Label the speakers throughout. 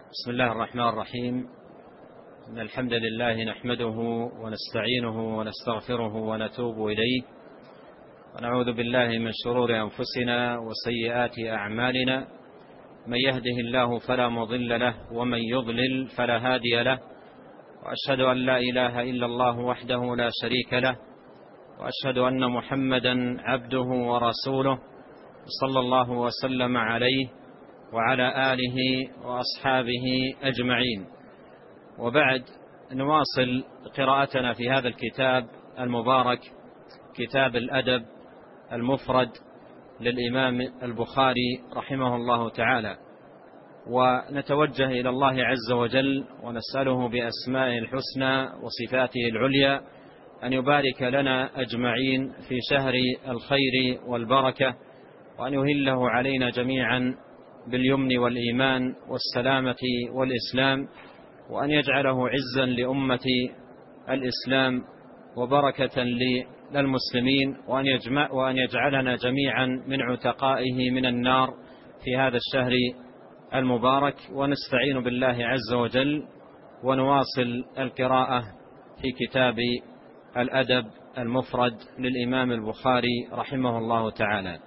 Speaker 1: بسم الله الرحمن الرحيم. إن الحمد لله نحمده ونستعينه ونستغفره ونتوب إليه، ونعوذ بالله من شرور أنفسنا وسيئات أعمالنا. من يهده الله فلا مضل له، ومن يضلل فلا هادي له. وأشهد أن لا إله إلا الله وحده لا شريك له، وأشهد أن محمدا عبده ورسوله، صلى الله وسلم عليه وعلى آله وأصحابه أجمعين. وبعد، نواصل قراءتنا في هذا الكتاب المبارك، كتاب الأدب المفرد للإمام البخاري رحمه الله تعالى، ونتوجه إلى الله عز وجل ونسأله بأسمائه الحسنى وصفاته العليا أن يبارك لنا أجمعين في شهر الخير والبركة، وأن يهله علينا جميعا باليمن والإيمان والسلامة والإسلام، وأن يجعله عزا لأمة الإسلام وبركة للمسلمين، وأن يجعلنا جميعا من عتقائه من النار في هذا الشهر المبارك. ونستعين بالله عز وجل ونواصل القراءة في كتاب الأدب المفرد للإمام البخاري رحمه الله تعالى.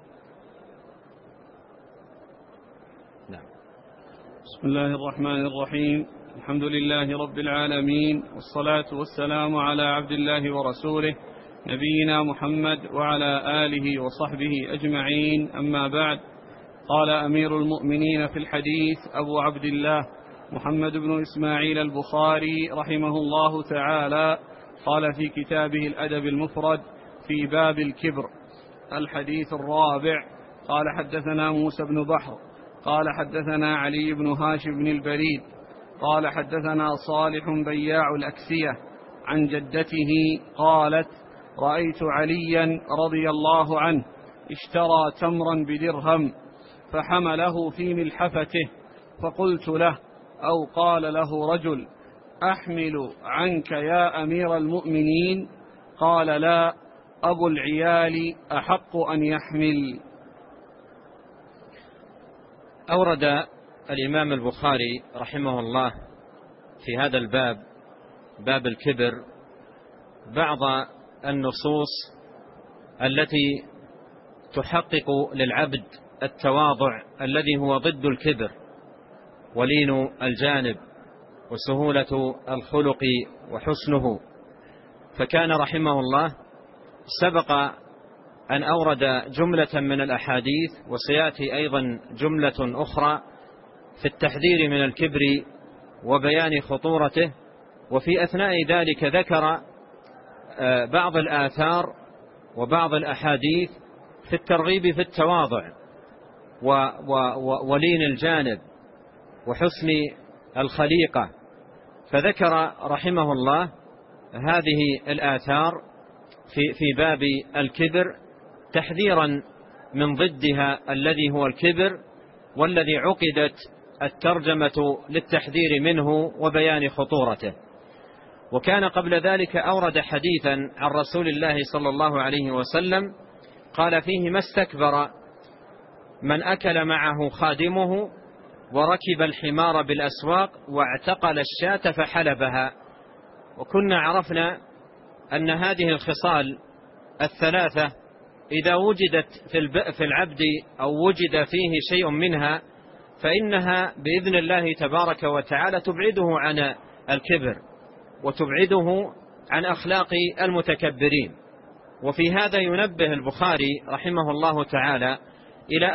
Speaker 2: بسم الله الرحمن الرحيم. الحمد لله رب العالمين، والصلاة والسلام على عبد الله ورسوله نبينا محمد وعلى آله وصحبه أجمعين، أما بعد. قال أمير المؤمنين في الحديث أبو عبد الله محمد بن إسماعيل البخاري رحمه الله تعالى، قال في كتابه الأدب المفرد في باب الكبر: الحديث الرابع. قال حدثنا موسى بن بحر قال حدثنا علي بن هاشم بن البريد قال حدثنا صالح بياع الأكسية عن جدته قالت: رأيت عليا رضي الله عنه اشترى تمرا بدرهم فحمله في ملحفته، فقلت له أو قال له رجل: أحمل عنك يا أمير المؤمنين؟ قال: لا، أبو العيال أحق أن يحمل.
Speaker 1: أورد الإمام البخاري رحمه الله في هذا الباب، باب الكبر، بعض النصوص التي تحقق للعبد التواضع الذي هو ضد الكبر، ولين الجانب وسهولة الخلق وحسنه. فكان رحمه الله سبق أن أورد جملة من الأحاديث، وسيأتي أيضا جملة أخرى في التحذير من الكبر وبيان خطورته. وفي أثناء ذلك ذكر بعض الآثار وبعض الأحاديث في الترغيب في التواضع ولين الجانب وحسن الخليقة. فذكر رحمه الله هذه الآثار في باب الكبر تحذيرا من ضدها الذي هو الكبر، والذي عقدت الترجمة للتحذير منه وبيان خطورته. وكان قبل ذلك أورد حديثا عن رسول الله صلى الله عليه وسلم قال فيه: ما استكبر من أكل معه خادمه وركب الحمار بالأسواق واعتقل الشاة فحلبها. وكنا عرفنا أن هذه الخصال الثلاثة إذا وجدت في العبد أو وجد فيه شيء منها فإنها بإذن الله تبارك وتعالى تبعده عن الكبر وتبعده عن أخلاق المتكبرين. وفي هذا ينبه البخاري رحمه الله تعالى إلى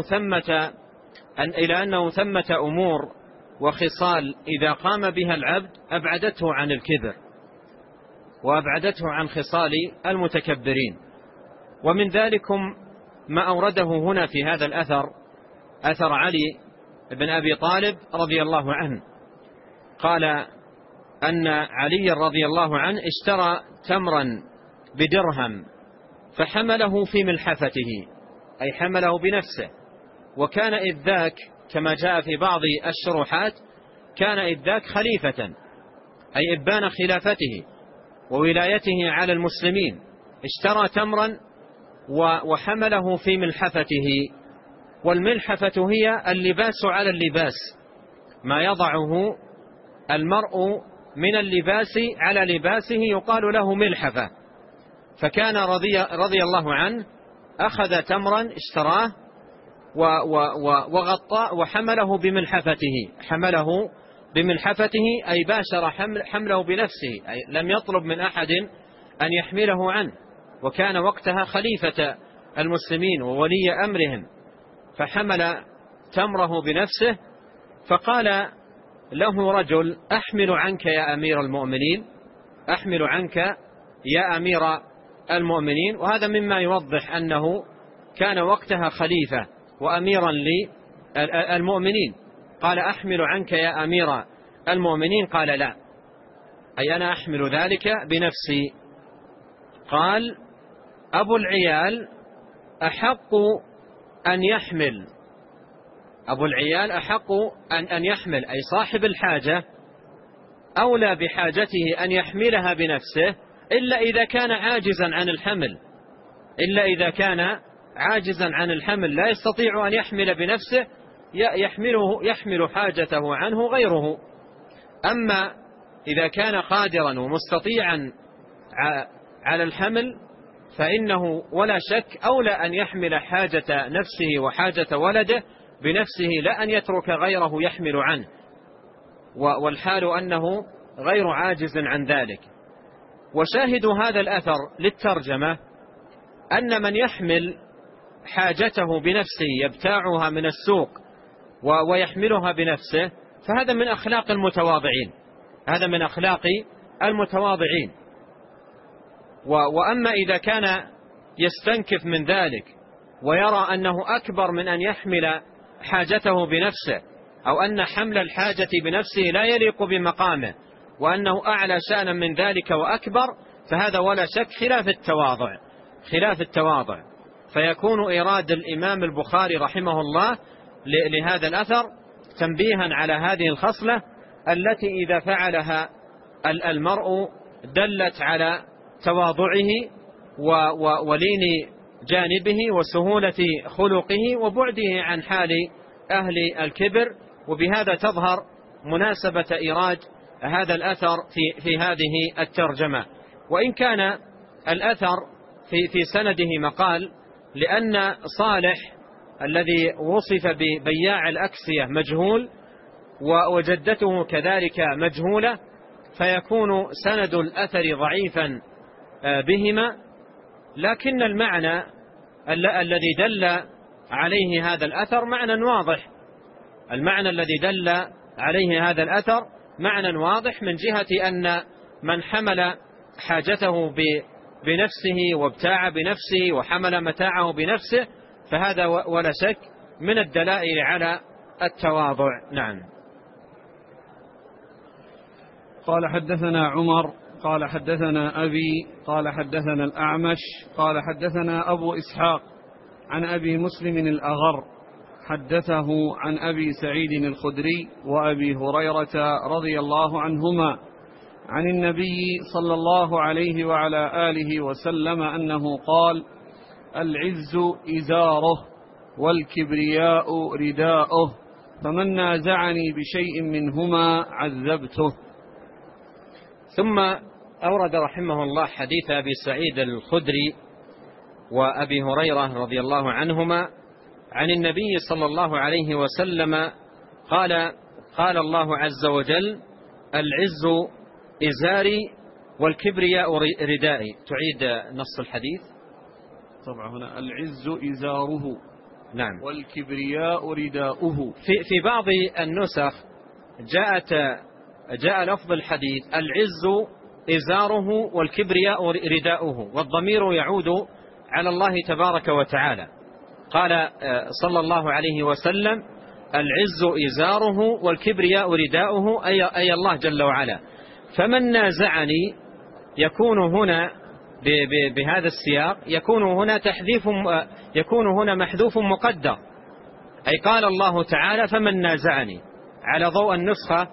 Speaker 1: أنه ثمة أمور وخصال إذا قام بها العبد أبعدته عن الكبر وأبعدته عن خصال المتكبرين. ومن ذلكم ما أورده هنا في هذا الأثر، أثر علي بن أبي طالب رضي الله عنه، قال أن علي رضي الله عنه اشترى تمرا بدرهم فحمله في ملحفته، أي حمله بنفسه. وكان إذ ذاك كما جاء في بعض الشروحات كان إذ ذاك خليفة، أي إبان خلافته وولايته على المسلمين. اشترى تمرا وحمله في ملحفته، والملحفة هي اللباس على اللباس، ما يضعه المرء من اللباس على لباسه يقال له ملحفة. فكان رضي الله عنه أخذ تمرا اشتراه وغطاه وحمله بملحفته أي باشر حمله بنفسه، أي لم يطلب من أحد أن يحمله عنه، وكان وقتها خليفة المسلمين وولي أمرهم، فحمل تمره بنفسه. فقال له رجل: أحمل عنك يا أمير المؤمنين، أحمل عنك يا أمير المؤمنين. وهذا مما يوضح أنه كان وقتها خليفة وأميرا للمؤمنين. قال: أحمل عنك يا أمير المؤمنين. قال: لا، أي أنا أحمل ذلك بنفسي. قال: أبو العيال أحق أن يحمل، أبو العيال أحق أن يحمل، أي صاحب الحاجة أولى بحاجته أن يحملها بنفسه، إلا إذا كان عاجزا عن الحمل، إلا إذا كان عاجزا عن الحمل لا يستطيع أن يحمل بنفسه، يحمل حاجته عنه غيره. أما إذا كان قادرا ومستطيعا على الحمل فإنه ولا شك أولى أن يحمل حاجة نفسه وحاجة ولده بنفسه، لا أن يترك غيره يحمل عنه، والحال أنه غير عاجز عن ذلك. وشاهد هذا الأثر للترجمة أن من يحمل حاجته بنفسه يبتاعها من السوق ويحملها بنفسه فهذا من أخلاق المتواضعين، هذا من أخلاق المتواضعين. وأما إذا كان يستنكف من ذلك ويرى أنه أكبر من أن يحمل حاجته بنفسه، أو أن حمل الحاجة بنفسه لا يليق بمقامه، وأنه أعلى شأنا من ذلك وأكبر، فهذا ولا شك خلاف التواضع. فيكون إيراد الإمام البخاري رحمه الله لهذا الأثر تنبيها على هذه الخصلة التي إذا فعلها المرء دلت على تواضعه ولين جانبه وسهولة خلقه وبعده عن حال أهل الكبر. وبهذا تظهر مناسبة إيراد هذا الأثر في هذه الترجمة. وإن كان الأثر في سنده مقال، لأن صالح الذي وصف ببياع الأكسية مجهول وجدته كذلك مجهولة، فيكون سند الأثر ضعيفا بهما. لكن المعنى الذي دل عليه هذا الأثر معنى واضح، المعنى الذي دل عليه هذا الأثر معنى واضح من جهة أن من حمل حاجته بنفسه وابتاع بنفسه وحمل متاعه بنفسه فهذا ولا شك من الدلائل على التواضع. نعم.
Speaker 2: قال: حدثنا عمر قال: حدثنا أبي قال: حدثنا الأعمش قال: حدثنا أبو إسحاق عن أبي مسلم الأغر حدثه عن أبي سعيد الخدري وأبي هريرة رضي الله عنهما عن النبي صلى الله عليه وعلى آله وسلم أنه قال: العز إزاره والكبرياء رداؤه، فمن نازعني بشيء منهما عذبته.
Speaker 1: ثم أورد رحمه الله حديث أبي سعيد الخدري وأبي هريرة رضي الله عنهما عن النبي صلى الله عليه وسلم قال الله عز وجل: العز إزاري والكبرياء ردائي. تعيد نص الحديث؟
Speaker 2: طبعا هنا العز إزاره،
Speaker 1: نعم،
Speaker 2: والكبرياء رداؤه.
Speaker 1: في بعض النسخ جاء لفظ الحديث: العز إزاره والكبرياء رداؤه، والضمير يعود على الله تبارك وتعالى. قال صلى الله عليه وسلم: العز إزاره والكبرياء رداؤه، أي الله جل وعلا. فمن نازعني يكون هنا بهذا السياق يكون هنا محذوف مقدر، أي قال الله تعالى: فمن نازعني، على ضوء النسخة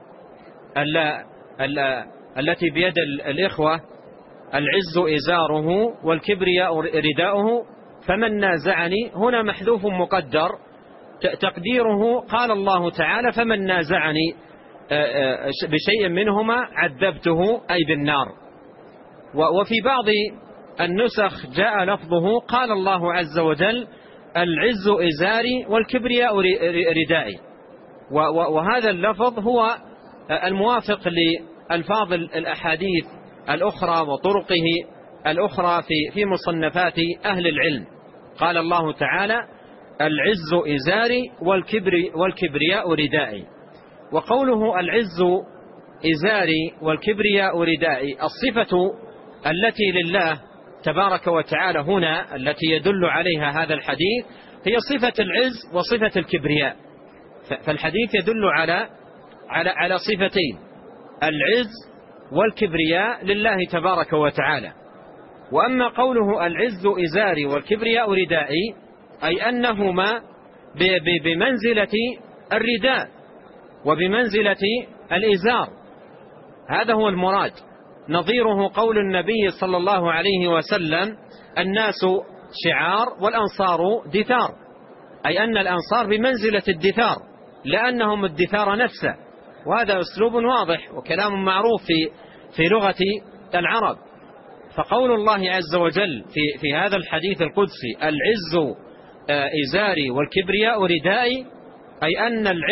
Speaker 1: التي بيد الإخوة: العز إزاره والكبرياء رداؤه، فمن نازعني هنا محذوف مقدر، تقديره قال الله تعالى فمن نازعني بشيء منهما عذبته أي بالنار. وفي بعض النسخ جاء لفظه قال الله عز وجل العز إزاري والكبرياء ردائي، وهذا اللفظ هو الموافق لألفاظ الأحاديث الأخرى وطرقه الأخرى في مصنفات أهل العلم. قال الله تعالى العز إزاري والكبرياء ردائي. وقوله العز إزاري والكبرياء ردائي الصفة التي لله تبارك وتعالى هنا التي يدل عليها هذا الحديث هي صفة العز وصفة الكبرياء. فالحديث يدل على صفتين العز والكبرياء لله تبارك وتعالى. وأما قوله العز إزاري والكبرياء ردائي أي أنهما بمنزلة الرداء وبمنزلة الإزار، هذا هو المراد. نظيره قول النبي صلى الله عليه وسلم الناس شعار والأنصار دثار، أي أن الأنصار بمنزلة الدثار لأنهم الدثار نفسه، وهذا أسلوب واضح وكلام معروف في لغة العرب. فقول الله عز وجل في هذا الحديث القدسي العز إزاري والكبرياء ردائي أي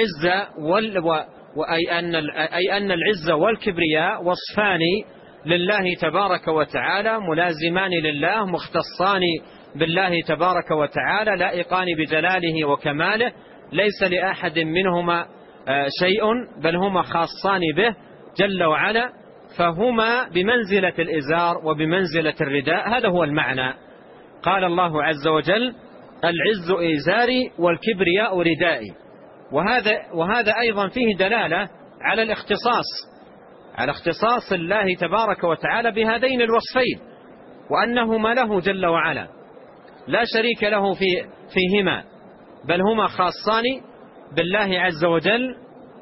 Speaker 1: أن العز والكبرياء وصفان لله تبارك وتعالى ملازمان لله مختصان بالله تبارك وتعالى لائقان بجلاله وكماله، ليس لأحد منهما شيء بل هما خاصان به جل وعلا، فهما بمنزلة الإزار وبمنزلة الرداء. هذا هو المعنى. قال الله عز وجل العز إزاري والكبرياء ردائي، وهذا أيضا فيه دلالة على على اختصاص الله تبارك وتعالى بهذين الوصفين، وأنهما له جل وعلا لا شريك له فيهما، بل هما خاصان بالله عز وجل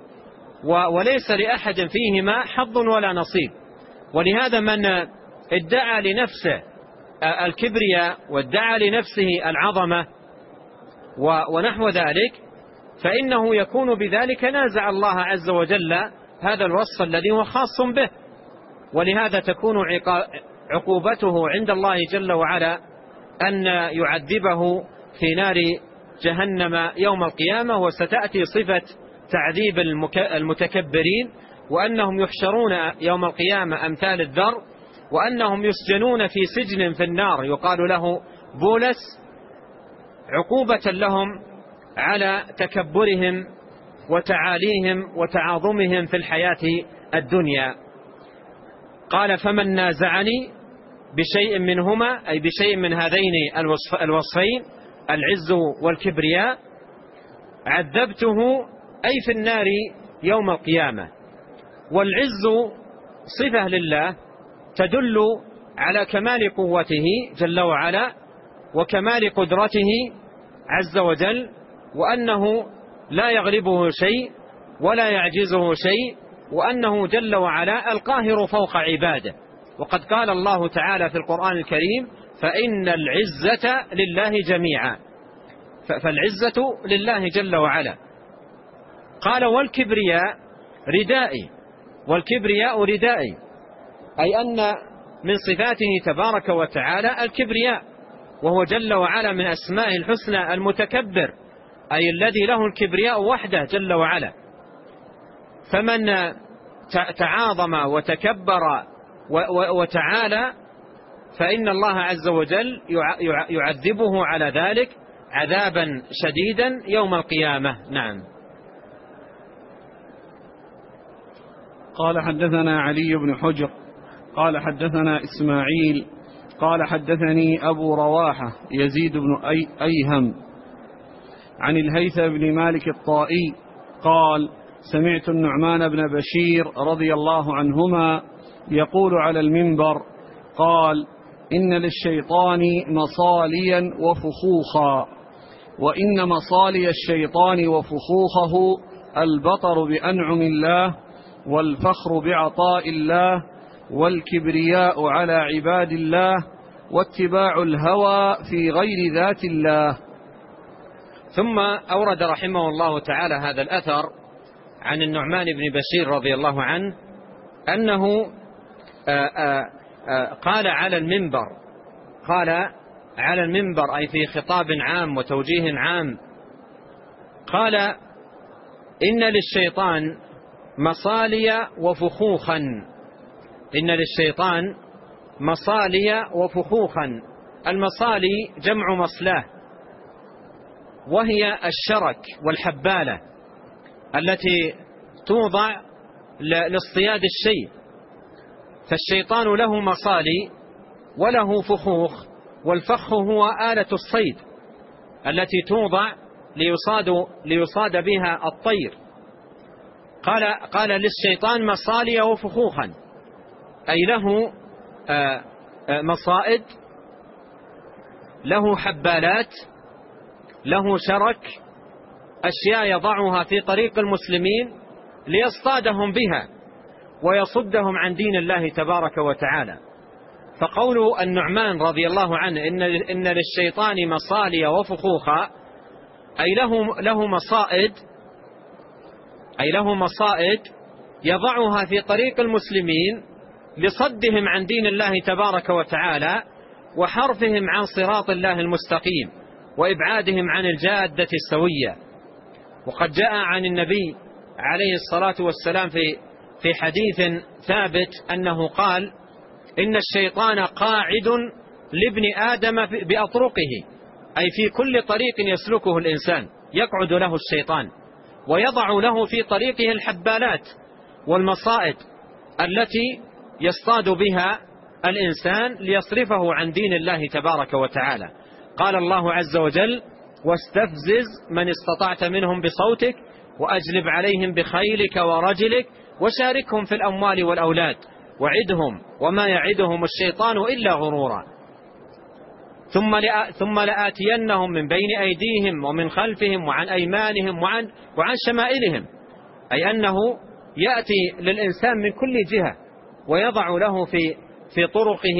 Speaker 1: وليس لأحد فيهما حظ ولا نصيب. ولهذا من ادعى لنفسه الكبرياء وادعى لنفسه العظمة ونحو ذلك فإنه يكون بذلك نازع الله عز وجل هذا الوصف الذي هو خاص به، ولهذا تكون عقوبته عند الله جل وعلا أن يعذبه في نار جهنم يوم القيامة. وستأتي صفة تعذيب المتكبرين، وأنهم يحشرون يوم القيامة أمثال الذر، وأنهم يسجنون في سجن في النار يقال له بولس، عقوبة لهم على تكبرهم وتعاليهم وتعاظمهم في الحياة الدنيا. قال فمن نازعني بشيء منهما أي بشيء من هذين الوصفين العز والكبرياء عذبته أي في النار يوم القيامة. والعز صفة لله تدل على كمال قوته جل وعلا وكمال قدرته عز وجل، وأنه لا يغلبه شيء ولا يعجزه شيء، وأنه جل وعلا القاهر فوق عباده. وقد قال الله تعالى في القرآن الكريم فإن العزة لله جميعا، فالعزة لله جل وعلا. قال والكبرياء ردائي، والكبرياء ردائي أي أن من صفاته تبارك وتعالى الكبرياء، وهو جل وعلا من أسمائه الحسنى المتكبر، أي الذي له الكبرياء وحده جل وعلا. فمن تعاظم وتكبر وتعالى فإن الله عز وجل يعذبه على ذلك عذابا شديدا يوم القيامة. نعم.
Speaker 2: قال حدثنا علي بن حجر قال حدثنا إسماعيل قال حدثني أبو رواحة يزيد بن أيهم عن الهيثم بن مالك الطائي قال سمعت النعمان بن بشير رضي الله عنهما يقول على المنبر قال إن للشيطان مصاليا وفخوخا، وإن مصالي الشيطان وفخوخه البطر بأنعم الله والفخر بعطاء الله والكبرياء على عباد الله واتباع الهوى في غير ذات الله.
Speaker 1: ثم أورد رحمه الله تعالى هذا الأثر عن النعمان بن بشير رضي الله عنه أنه قال على المنبر أي في خطاب عام وتوجيه عام، قال: إن للشيطان مصالي وفخوخا. إن للشيطان مصالي وفخوخا. المصالي جمع مصلاه، وهي الشرك والحبالة التي توضع لاصطياد الشيء. فالشيطان له مصالي وله فخوخ، والفخ هو آلة الصيد التي توضع ليصاد بها الطير. قال للشيطان مصالي وفخوخا، أي له مصائد، له حبالات، له شرك، أشياء يضعها في طريق المسلمين ليصطادهم بها ويصدهم عن دين الله تبارك وتعالى. فقول النعمان رضي الله عنه إن للشيطان مصالي وفخوخا، أي له مصائد يضعها في طريق المسلمين لصدهم عن دين الله تبارك وتعالى وحرفهم عن صراط الله المستقيم وإبعادهم عن الجادة السوية. وقد جاء عن النبي عليه الصلاة والسلام في حديث ثابت أنه قال: إن الشيطان قاعد لابن آدم بأطرقه، أي في كل طريق يسلكه الإنسان يقعد له الشيطان، ويضع له في طريقه الحبالات والمصائد التي يصطاد بها الإنسان ليصرفه عن دين الله تبارك وتعالى. قال الله عز وجل: واستفزز من استطعت منهم بصوتك وأجلب عليهم بخيلك ورجلك وشاركهم في الأموال والأولاد وعدهم وما يعدهم الشيطان إلا غرورا. ثم لآتينهم من بين أيديهم ومن خلفهم وعن أيمانهم وعن شمائلهم، أي أنه يأتي للإنسان من كل جهة ويضع له في طرقه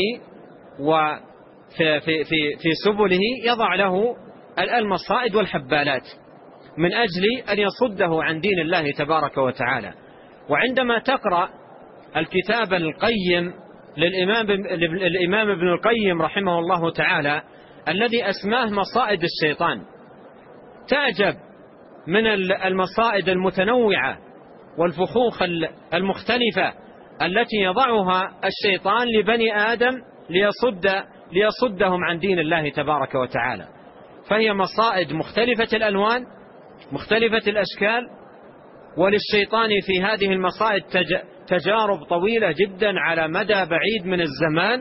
Speaker 1: وفي سبله، يضع له المصائد والحبالات من أجل أن يصده عن دين الله تبارك وتعالى. وعندما تقرأ الكتاب القيم للإمام ابن القيم رحمه الله تعالى الذي أسماه مصائد الشيطان، تعجب من المصائد المتنوعة والفخوخ المختلفة التي يضعها الشيطان لبني آدم ليصدهم عن دين الله تبارك وتعالى. فهي مصائد مختلفة الألوان مختلفة الأشكال، وللشيطان في هذه المصائد تجارب طويلة جدا على مدى بعيد من الزمان،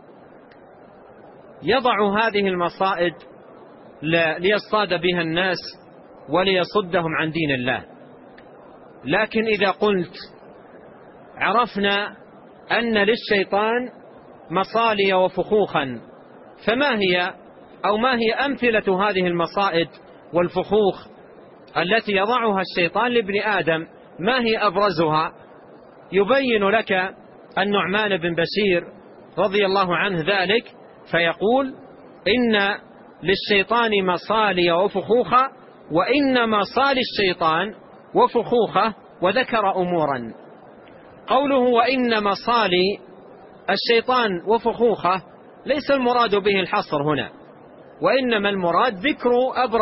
Speaker 1: يضع هذه المصائد ليصطاد بها الناس وليصدهم عن دين الله. لكن إذا قلت عرفنا أن للشيطان مصالي وفخوخا، فما هي أمثلة هذه المصائد والفخوخ التي يضعها الشيطان لابن آدم؟ ما هي أبرزها؟ يبين لك النعمان بن بشير رضي الله عنه ذلك، فيقول: إن للشيطان مصالي وفخوخا، وإن مصالي الشيطان وفخوخه، وذكر أمورا. قوله وإن مصالي الشيطان وفخوخه ليس المراد به الحصر هنا، وإنما المراد ذكر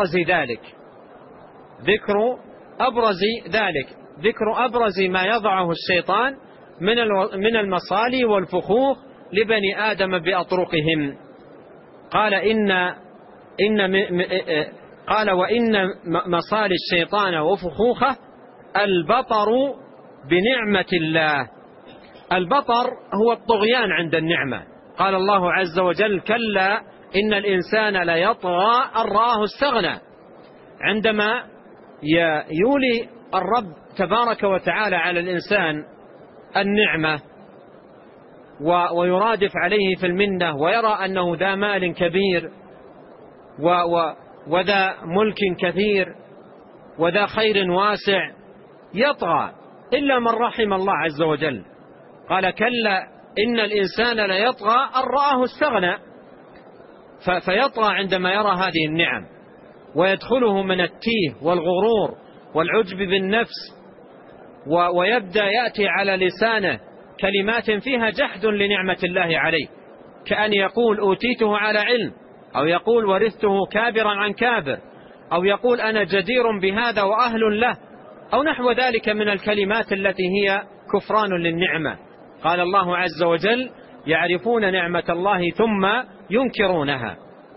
Speaker 1: أبرز ما يضعه الشيطان من المصالي والفخوخ لبني آدم بأطرقهم. قال وإن مصالي الشيطان وفخوخه البطر بنعمة الله. البطر هو الطغيان عند النعمة. قال الله عز وجل: كلا إن الإنسان ليطغى أن رآه استغنى. عندما يولي الرب تبارك وتعالى على الإنسان النعمة ويرادف عليه في المنة ويرى أنه ذا مال كبير وذا ملك كثير وذا خير واسع، يطغى إلا من رحم الله عز وجل. قال: كلا إن الإنسان ليطغى أن رآه استغنى. فيطغى عندما يرى هذه النعم ويدخله من التيه والغرور والعجب بالنفس، ويبدأ يأتي على لسانه كلمات فيها جحد لنعمة الله عليه، كأن يقول أوتيته على علم، أو يقول ورثته كابرا عن كابر، أو يقول أنا جدير بهذا وأهل له، أو نحو ذلك من الكلمات التي هي كفران للنعمة. قال الله عز وجل يعرفون نعمة الله ثم ينكرونها،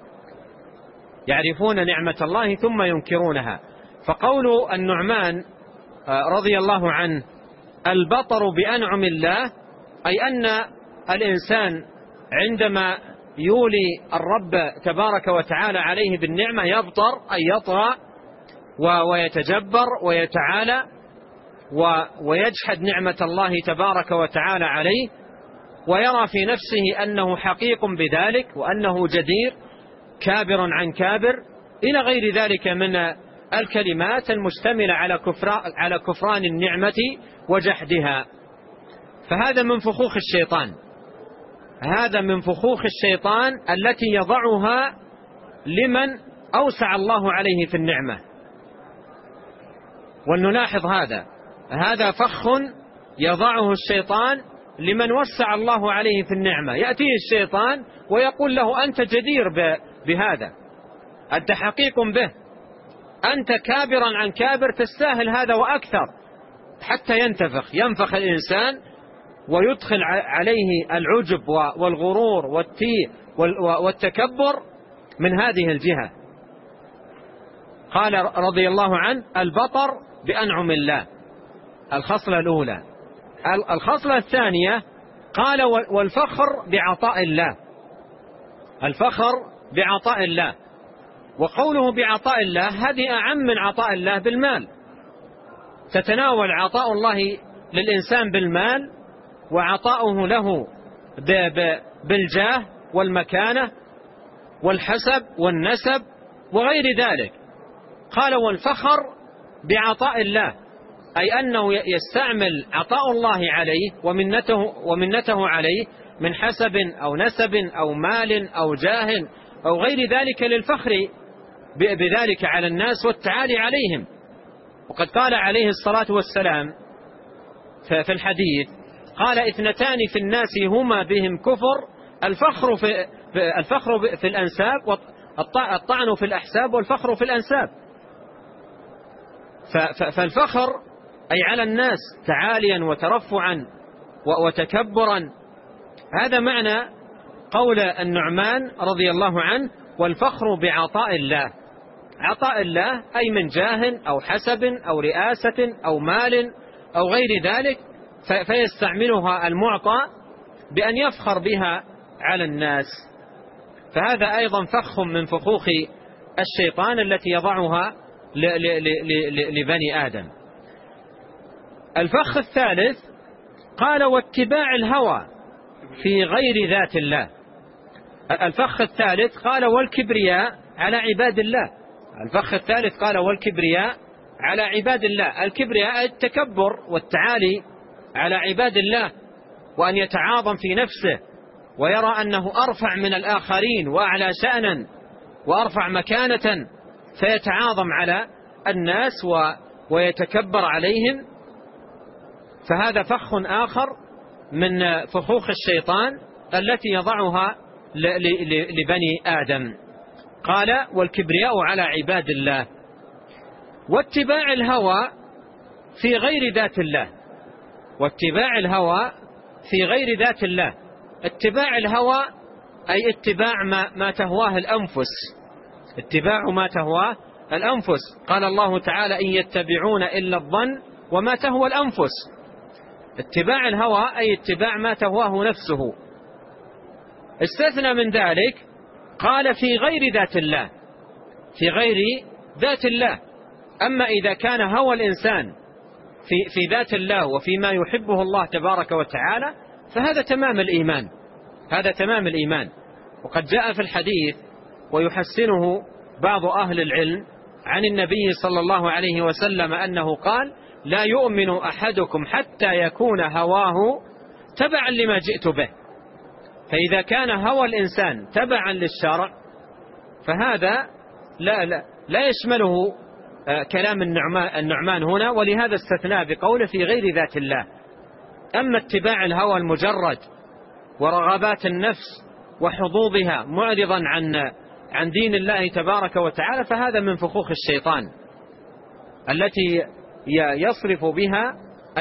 Speaker 1: يعرفون نعمة الله ثم ينكرونها. فقول النعمان رضي الله عنه البطر بأنعم الله، أي أن الإنسان عندما يولي الرب تبارك وتعالى عليه بالنعمة يبطر، أي يطغى ويتجبر ويتعالى ويجحد نعمة الله تبارك وتعالى عليه، ويرى في نفسه أنه حقيق بذلك وأنه جدير كابر عن كابر إلى غير ذلك من الكلمات المشتملة على كفران النعمة وجحدها. فهذا من فخوخ الشيطان، هذا من فخوخ الشيطان التي يضعها لمن أوسع الله عليه في النعمة. ولنلاحظ هذا فخ يضعه الشيطان لمن وسع الله عليه في النعمة. يأتيه الشيطان ويقول له أنت جدير بهذا، أنت حقيق به، أنت كابرا عن كابر، تستاهل هذا وأكثر، حتى ينفخ الإنسان ويدخل عليه العجب والغرور والتيه والتكبر من هذه الجهة. قال رضي الله عنه البطر بأنعم الله، الخصلة الأولى. الخصلة الثانية قال والفخر بعطاء الله، الفخر بعطاء الله. وقوله بعطاء الله هذه أعم من عطاء الله بالمال، تتناول عطاء الله للإنسان بالمال وعطاؤه له بالجاه والمكانة والحسب والنسب وغير ذلك. قال والفخر بعطاء الله، أي أنه يستعمل عطاء الله عليه ومنته عليه من حسب أو نسب أو مال أو جاه أو غير ذلك للفخر بذلك على الناس والتعالي عليهم. وقد قال عليه الصلاة والسلام في الحديث قال اثنتان في الناس هما بهم كفر، الفخر في الأنساب، والطعن في الأحساب، والفخر في الأنساب. فالفخر أي على الناس تعاليا وترفعا وتكبرا، هذا معنى قول النعمان رضي الله عنه والفخر بعطاء الله. عطاء الله أي من جاه أو حسب أو رئاسة أو مال أو غير ذلك، فيستعملها المعطى بأن يفخر بها على الناس. فهذا أيضا فخ من فخوخ الشيطان التي يضعها لبني آدم. الفخ الثالث قال واتباع الهوى في غير ذات الله. الفخ الثالث قال والكبرياء على عباد الله. الفخ الثالث قال والكبرياء على عباد الله. الكبرياء التكبر والتعالي على عباد الله، وأن يتعاظم في نفسه ويرى أنه أرفع من الآخرين وأعلى شأنا وأرفع مكانة، فيتعاظم على الناس ويتكبر عليهم. فهذا فخ آخر من فخوخ الشيطان التي يضعها لبني آدم. قال والكبرياء على عباد الله. واتباع الهوى في غير ذات الله. واتباع الهوى في غير ذات الله. اتباع الهوى أي اتباع ما تهواه الأنفس، اتباع ما تهواه الأنفس. قال الله تعالى إن يتبعون إلا الظن وما تهوى الأنفس. اتباع الهوى أي اتباع ما تهواه نفسه. استثنى من ذلك قال في غير ذات الله، في غير ذات الله. أما إذا كان هوى الإنسان في ذات الله وفيما يحبه الله تبارك وتعالى فهذا تمام الإيمان، هذا تمام الإيمان. وقد جاء في الحديث ويحسنه بعض أهل العلم عن النبي صلى الله عليه وسلم أنه قال لا يؤمن أحدكم حتى يكون هواه تبعا لما جئت به. فإذا كان هوى الإنسان تبعا للشرع فهذا لا يشمله كلام النعمان هنا، ولهذا استثناء بقوله في غير ذات الله. أما اتباع الهوى المجرد ورغبات النفس وحظوظها معرضا عن دين الله تبارك وتعالى، فهذا من فخوخ الشيطان التي يصرف بها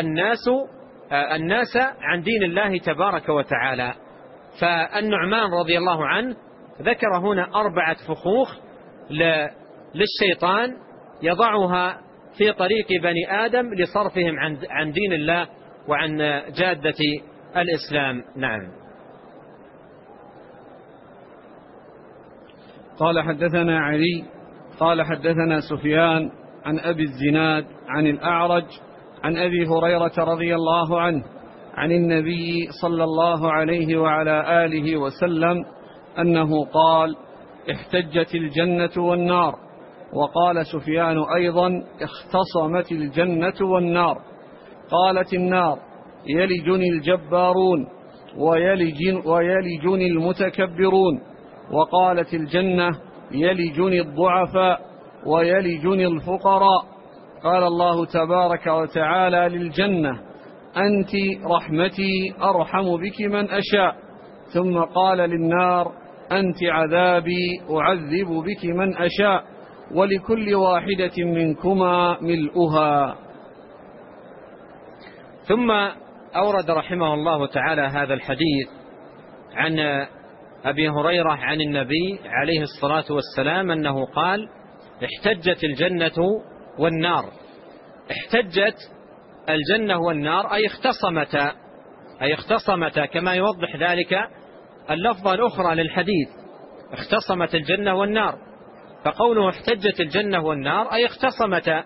Speaker 1: الناس عن دين الله تبارك وتعالى. فالنعمان رضي الله عنه ذكر هنا 4 فخوخ للشيطان يضعها في طريق بني آدم لصرفهم عن دين الله وعن جادة الإسلام. نعم.
Speaker 2: قال حدثنا علي قال حدثنا سفيان عن أبي الزناد عن الأعرج عن أبي هريرة رضي الله عنه عن النبي صلى الله عليه وعلى آله وسلم أنه قال: احتجت الجنة والنار. وقال سفيان أيضا: اختصمت الجنة والنار. قالت النار: يلجني الجبارون ويلجني المتكبرون. وقالت الجنة: يلجني الضعفاء ويلجني الفقراء. قال الله تبارك وتعالى للجنة: أنت رحمتي أرحم بك من أشاء. ثم قال للنار: أنت عذابي أعذب بك من أشاء، ولكل واحدة منكما ملؤها.
Speaker 1: ثم أورد رحمه الله تعالى هذا الحديث عن أبي هريرة عن النبي عليه الصلاة والسلام أنه قال: احتجت الجنة والنار. احتجت الجنة والنار أي اختصمتا كما يوضح ذلك اللفظة الأخرى للحديث: اختصمت الجنة والنار. فقوله احتجت الجنة والنار أي اختصمتا.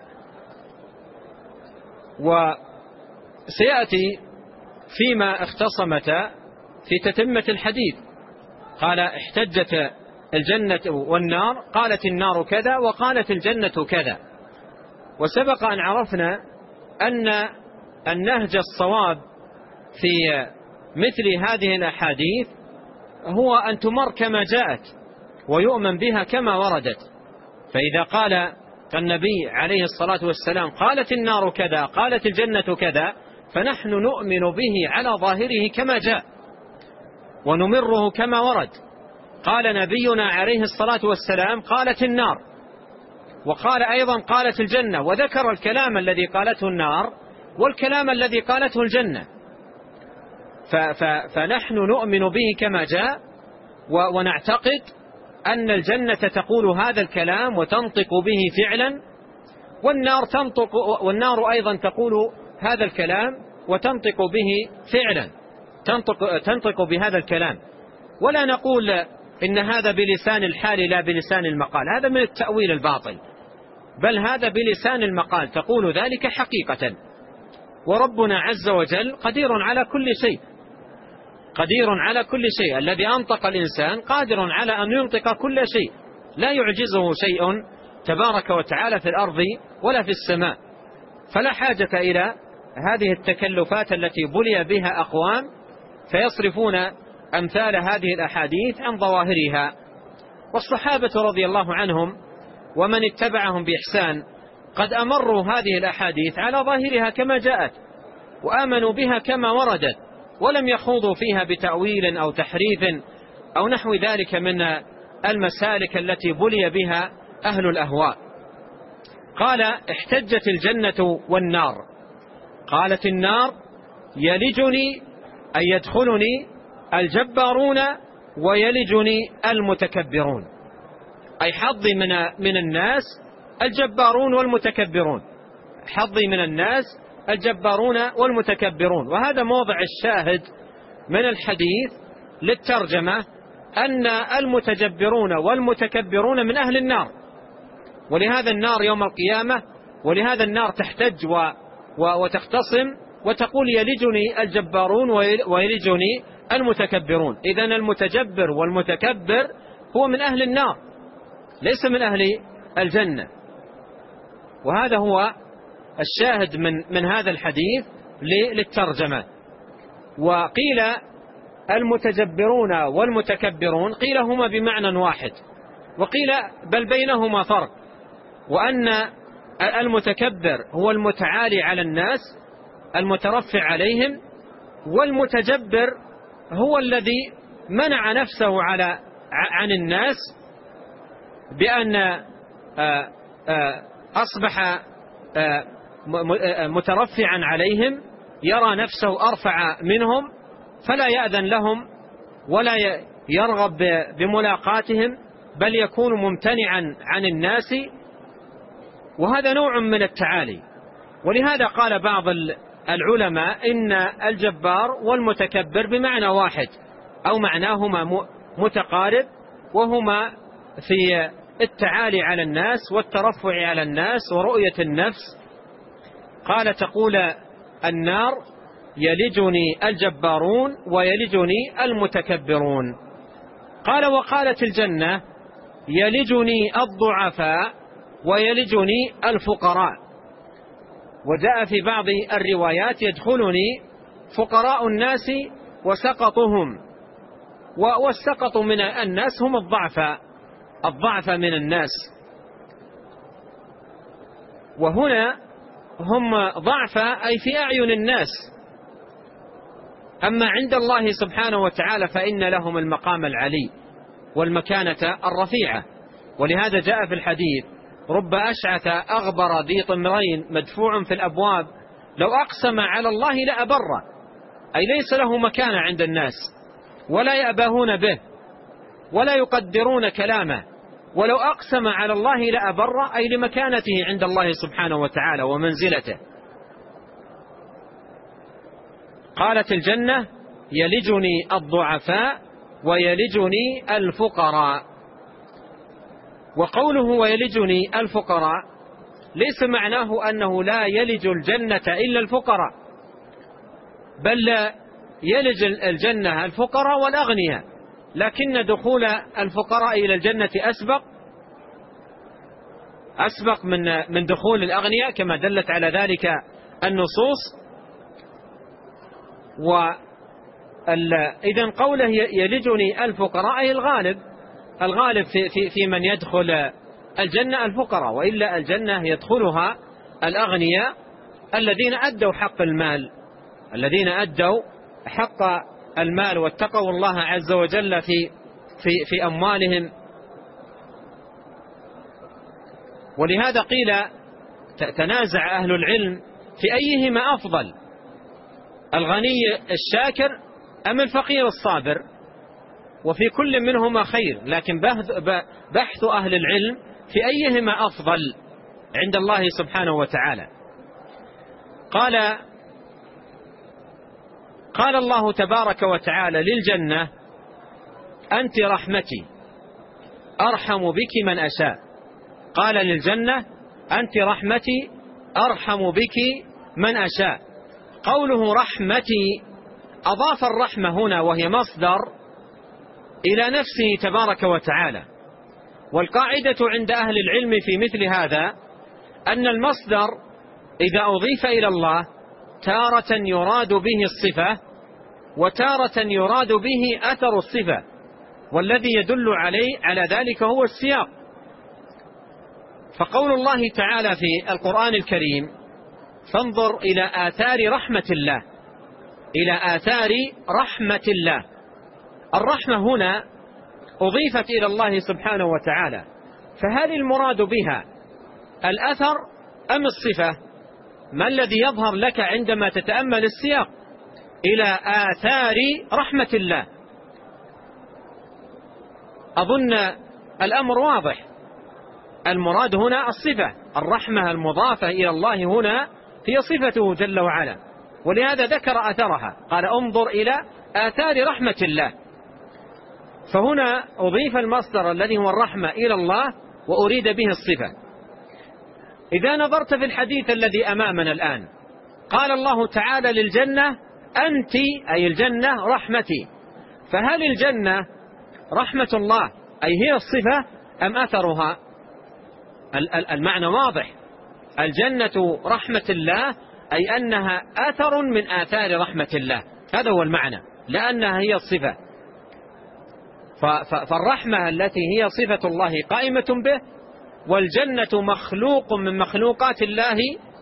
Speaker 1: وسيأتي فيما اختصمتا في تتمة الحديث. قال: احتجت الجنة والنار، قالت النار كذا وقالت الجنة كذا. وسبق أن عرفنا أن النهج الصواب في مثل هذه الأحاديث هو أن تمر كما جاءت ويؤمن بها كما وردت. فإذا قال النبي عليه الصلاة والسلام: قالت النار كذا قالت الجنة كذا، فنحن نؤمن به على ظاهره كما جاء ونمره كما ورد. قال نبينا عليه الصلاة والسلام: قالت النار، وقال أيضا قالت الجنة، وذكر الكلام الذي قالته النار والكلام الذي قالته الجنة. فنحن نؤمن به كما جاء ونعتقد أن الجنة تقول هذا الكلام وتنطق به فعلا، والنار أيضا تقول هذا الكلام وتنطق به فعلا، تنطق بهذا الكلام. ولا نقول إن هذا بلسان الحال لا بلسان المقال، هذا من التأويل الباطل، بل هذا بلسان المقال تقول ذلك حقيقة. وربنا عز وجل قدير على كل شيء، قدير على كل شيء. الذي أنطق الإنسان قادر على أن ينطق كل شيء، لا يعجزه شيء تبارك وتعالى في الأرض ولا في السماء. فلا حاجة إلى هذه التكلفات التي بلي بها أقوام فيصرفون أمثال هذه الأحاديث عن ظواهرها. والصحابة رضي الله عنهم ومن اتبعهم بإحسان قد أمروا هذه الأحاديث على ظاهرها كما جاءت وآمنوا بها كما وردت، ولم يخوضوا فيها بتأويل أو تحريف أو نحو ذلك من المسالك التي بلي بها أهل الأهواء. قال: احتجت الجنة والنار. قالت النار: يلجني أي يدخلني الجبارون ويلجني المتكبرون، أي حظي من الناس الجبارون والمتكبرون، حظي من الناس الجبارون والمتكبرون. وهذا موضع الشاهد من الحديث للترجمة، أن المتجبرون والمتكبرون من أهل النار، ولهذا النار يوم القيامة، ولهذا النار تحتج وتختصم وتقول: يلجني الجبارون ويلجني المتكبرون. إذن المتجبر والمتكبر هو من أهل النار ليس من أهل الجنة. وهذا هو الشاهد من هذا الحديث للترجمة. وقيل المتجبرون والمتكبرون قيل هما بمعنى واحد، وقيل بل بينهما فرق، وأن المتكبر هو المتعالي على الناس المترفع عليهم، والمتجبر هو الذي منع نفسه عن الناس بأن أصبح مترفعا عليهم، يرى نفسه أرفع منهم فلا يأذن لهم ولا يرغب بملاقاتهم، بل يكون ممتنعا عن الناس، وهذا نوع من التعالي. ولهذا قال بعض العلماء إن الجبار والمتكبر بمعنى واحد أو معناهما متقارب، وهما في التعالي على الناس والترفع على الناس ورؤية النفس. قال تقول النار يلجني الجبارون ويلجني المتكبرون. قال وقالت الجنة يلجني الضعفاء ويلجني الفقراء. وجاء في بعض الروايات يدخلني فقراء الناس وسقطهم، والسقط من الناس هم الضعف من الناس، وهنا هم ضعفاء أي في أعين الناس. أما عند الله سبحانه وتعالى فإن لهم المقام العلي والمكانة الرفيعة. ولهذا جاء في الحديث رب أشعث أغبر ذي طمرين مدفوع في الأبواب لو أقسم على الله لأبره، أي ليس له مكانة عند الناس ولا يأبهون به ولا يقدرون كلامه، ولو أقسم على الله لأبره أي لمكانته عند الله سبحانه وتعالى ومنزلته. قالت الجنة يلجني الضعفاء ويلجني الفقراء. وقوله ويلجني الفقراء ليس معناه أنه لا يلج الجنة إلا الفقراء، بل يلج الجنة الفقراء والأغنياء، لكن دخول الفقراء إلى الجنة أسبق من دخول الأغنياء كما دلت على ذلك النصوص. وإذن قوله يلجني الفقراء أي الغالب في من يدخل الجنة الفقراء، وإلا الجنة يدخلها الأغنياء الذين أدوا حق المال، الذين أدوا حق المال واتقوا الله عز وجل في أموالهم. ولهذا قيل تنازع أهل العلم في أيهما أفضل، الغني الشاكر أم الفقير الصابر، وفي كل منهما خير، لكن بحث أهل العلم في أيهما أفضل عند الله سبحانه وتعالى. قال الله تبارك وتعالى للجنة أنت رحمتي أرحم بك من أشاء. قال للجنة أنت رحمتي أرحم بك من أشاء. قوله رحمتي أضاف الرحمة هنا وهي مصدر إلى نفسه تبارك وتعالى. والقاعدة عند أهل العلم في مثل هذا أن المصدر إذا أضيف إلى الله تارة يراد به الصفة وتارة يراد به أثر الصفة، والذي يدل على ذلك هو السياق. فقول الله تعالى في القرآن الكريم فانظر إلى آثار رحمة الله، إلى آثار رحمة الله. الرحمة هنا أضيفت إلى الله سبحانه وتعالى، فهل المراد بها الأثر أم الصفة؟ ما الذي يظهر لك عندما تتأمل السياق؟ إلى آثار رحمة الله. أظن الأمر واضح، المراد هنا الصفة، الرحمة المضافة إلى الله هنا هي صفته جل وعلا، ولهذا ذكر أثرها، قال انظر إلى آثار رحمة الله. فهنا أضيف المصدر الذي هو الرحمة إلى الله وأريد به الصفة. إذا نظرت في الحديث الذي أمامنا الآن قال الله تعالى للجنة أنت أي الجنة رحمتي، فهل الجنة رحمة الله أي هي الصفة أم أثرها؟ المعنى واضح، الجنة رحمة الله أي أنها أثر من آثار رحمة الله، هذا هو المعنى، لأنها هي الصفة. فالرحمة التي هي صفة الله قائمة به، والجنة مخلوق من مخلوقات الله،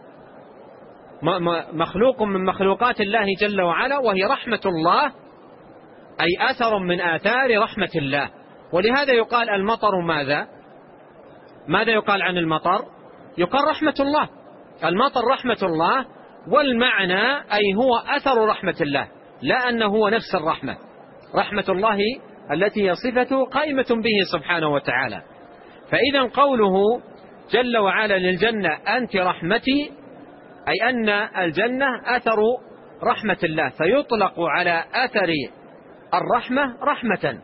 Speaker 1: مخلوق من مخلوقات الله جل وعلا، وهي رحمة الله، أي أثر من آثار رحمة الله. ولهذا يقال المطر ماذا يقال عن المطر؟ يقال رحمة الله. المطر رحمة الله، والمعنى أي هو أثر رحمة الله، لا أنه هو نفس الرحمة. رحمة الله التي هي صفته قائمة به سبحانه وتعالى. فإذا قوله جل وعلا للجنة أنت رحمتي، أي أن الجنة أثر رحمة الله، فيطلق على أثر الرحمة رحمة،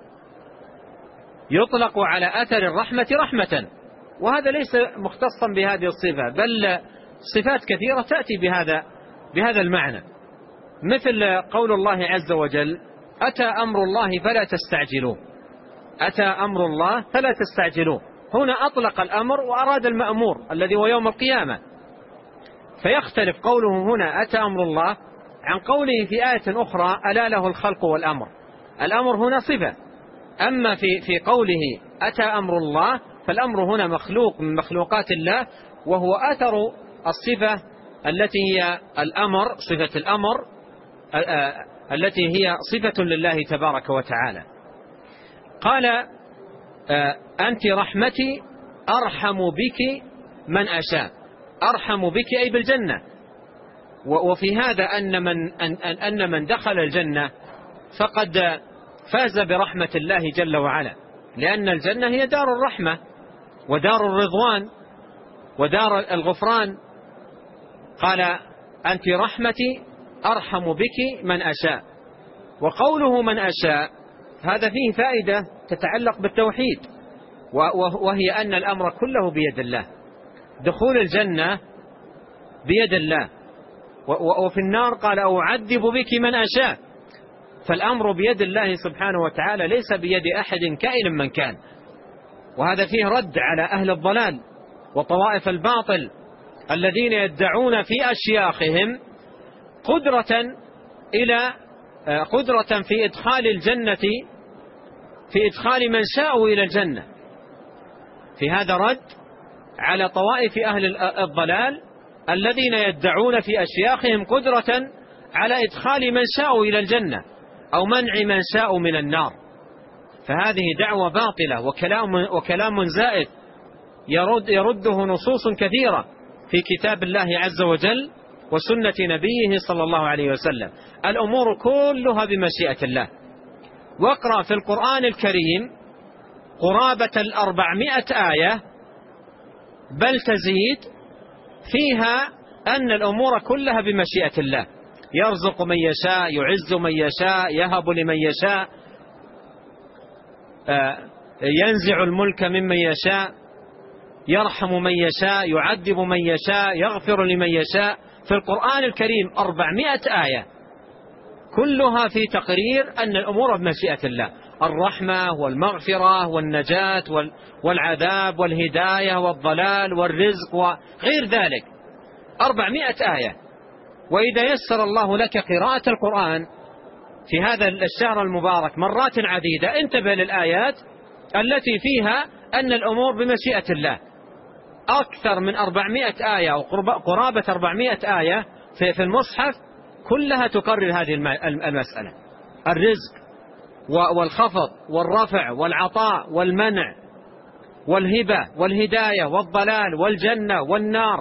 Speaker 1: يطلق على أثر الرحمة رحمة. وهذا ليس مختصا بهذه الصفة، بل صفات كثيرة تأتي بهذا المعنى، مثل قول الله عز وجل أتى أمر الله فلا تستعجلوه، أتى أمر الله فلا تستعجلوه. هنا أطلق الأمر وأراد المأمور الذي هو يوم القيامة، فيختلف قوله هنا أتى أمر الله عن قوله في آية أخرى ألا له الخلق والأمر. الأمر هنا صفة، أما في قوله أتى أمر الله فالأمر هنا مخلوق من مخلوقات الله، وهو أثر الصفة التي هي الأمر، صفة الأمر التي هي صفة لله تبارك وتعالى. قال أنت رحمتي أرحم بك من أشاء، أرحم بك أي بالجنة. وفي هذا أن من دخل الجنة فقد فاز برحمة الله جل وعلا، لأن الجنة هي دار الرحمة ودار الرضوان ودار الغفران. قال أنت رحمتي أرحم بك من أشاء. وقوله من أشاء هذا فيه فائدة تتعلق بالتوحيد، وهي أن الأمر كله بيد الله. دخول الجنة بيد الله، وفي النار قال أعذب بك من أشاء. فالأمر بيد الله سبحانه وتعالى، ليس بيد أحد كائن من كان. وهذا فيه رد على أهل الضلال وطوائف الباطل الذين يدعون في أشياخهم قدرة في إدخال الجنة، في إدخال من شاءوا إلى الجنة. في هذا رد على طوائف أهل الضلال الذين يدعون في أشياخهم قدرة على إدخال من شاءوا إلى الجنة أو منع من شاءوا من النار. فهذه دعوة باطلة وكلام زائد يرده نصوص كثيرة في كتاب الله عز وجل وسنة نبيه صلى الله عليه وسلم. الأمور كلها بمشيئة الله. واقرأ في القرآن الكريم قرابة 400 آية بل تزيد فيها أن الأمور كلها بمشيئة الله. يرزق من يشاء، يعز من يشاء، يهب لمن يشاء، ينزع الملك ممن يشاء، يرحم من يشاء، يعذب من يشاء، يغفر لمن يشاء. في القرآن الكريم 400 آية كلها في تقرير أن الأمور بمشيئة الله، الرحمة والمغفرة والنجاة والعذاب والهداية والضلال والرزق وغير ذلك. 400 آية. وإذا يسر الله لك قراءة القرآن في هذا الشهر المبارك مرات عديدة، انتبه للآيات التي فيها أن الأمور بمشيئة الله. أكثر من 400 آية أو قرابة 400 آية في المصحف كلها تقرر هذه المسألة: الرزق والخفض والرفع والعطاء والمنع والهبة والهداية والضلال والجنة والنار،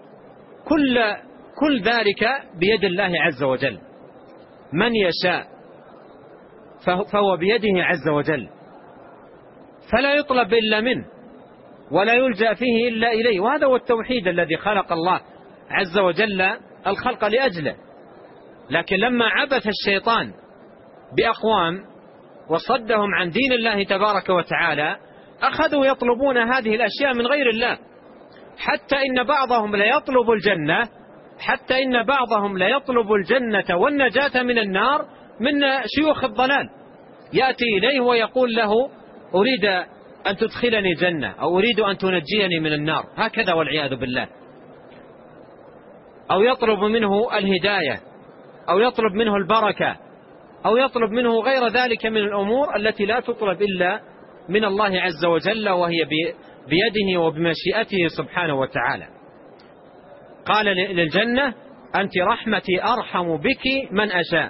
Speaker 1: كل ذلك بيد الله عز وجل. من يشاء فهو بيده عز وجل، فلا يطلب إلا منه ولا يلجأ فيه إلا إليه. وهذا هو التوحيد الذي خلق الله عز وجل الخلق لأجله. لكن لما عبث الشيطان بأقوام وصدهم عن دين الله تبارك وتعالى، أخذوا يطلبون هذه الأشياء من غير الله، حتى إن بعضهم لا يطلب الجنة والنجاة من النار من شيوخ الضلال. يأتي إليه ويقول له أريد أن تدخلني الجنة أو أريد أن تنجيني من النار، هكذا والعياذ بالله. أو يطلب منه الهداية أو يطلب منه البركة أو يطلب منه غير ذلك من الأمور التي لا تطلب إلا من الله عز وجل، وهي بيده وبمشيئته سبحانه وتعالى. قال للجنة: أنت رحمتي أرحم بك من أشاء.